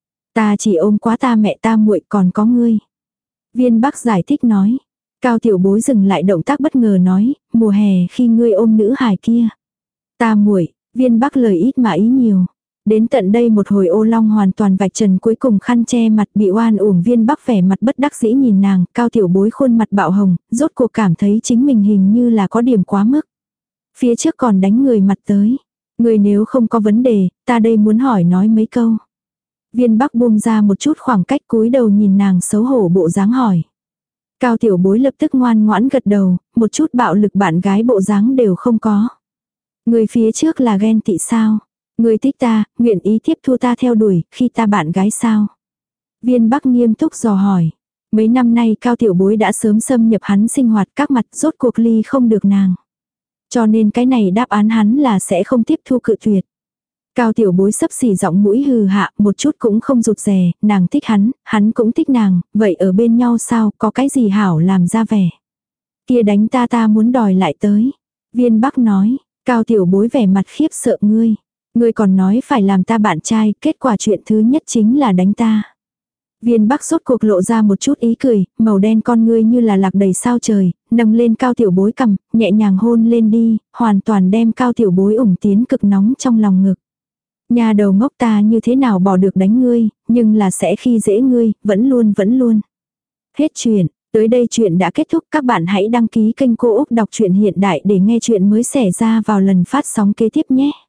Ta chỉ ôm quá ta mẹ ta muội còn có ngươi. Viên Bắc giải thích nói. Cao tiểu bối dừng lại động tác bất ngờ nói, mùa hè khi ngươi ôm nữ hài kia. Ta muội, Viên Bắc lời ít mà ý nhiều. Đến tận đây một hồi ô long hoàn toàn vạch trần, cuối cùng khăn che mặt bị oan uổng. Viên Bắc vẻ mặt bất đắc dĩ nhìn nàng, Cao tiểu bối khuôn mặt bạo hồng, rốt cuộc cảm thấy chính mình hình như là có điểm quá mức. Phía trước còn đánh người mặt tới. Người nếu không có vấn đề, ta đây muốn hỏi nói mấy câu. Viên Bắc buông ra một chút khoảng cách, cúi đầu nhìn nàng xấu hổ bộ dáng hỏi. Cao tiểu bối lập tức ngoan ngoãn gật đầu, một chút bạo lực bạn gái bộ dáng đều không có. Người phía trước là ghen tị sao? Người thích ta, nguyện ý tiếp thu ta theo đuổi, khi ta bạn gái sao? Viên Bắc nghiêm túc dò hỏi. Mấy năm nay Cao tiểu bối đã sớm xâm nhập hắn sinh hoạt, các mặt rốt cuộc ly không được nàng. Cho nên cái này đáp án hắn là sẽ không tiếp thu cự tuyệt. Cao tiểu bối sấp xỉ giọng mũi hừ hạ, một chút cũng không rụt rè, nàng thích hắn cũng thích nàng, vậy ở bên nhau sao, có cái gì hảo làm ra vẻ. Kia đánh ta muốn đòi lại tới. Viên Bắc nói, Cao tiểu bối vẻ mặt khiếp sợ ngươi. Ngươi còn nói phải làm ta bạn trai, kết quả chuyện thứ nhất chính là đánh ta. Viên Bắc rốt cuộc lộ ra một chút ý cười, màu đen con ngươi như là lạc đầy sao trời, nâng lên Cao tiểu bối cằm, nhẹ nhàng hôn lên đi, hoàn toàn đem Cao tiểu bối ủng tiến cực nóng trong lòng ngực. Nhà đầu ngốc, ta như thế nào bỏ được đánh ngươi, nhưng là sẽ khi dễ ngươi, vẫn luôn. Hết chuyện, tới đây chuyện đã kết thúc, các bạn hãy đăng ký kênh Cô Úc Đọc truyện hiện đại để nghe chuyện mới xảy ra vào lần phát sóng kế tiếp nhé.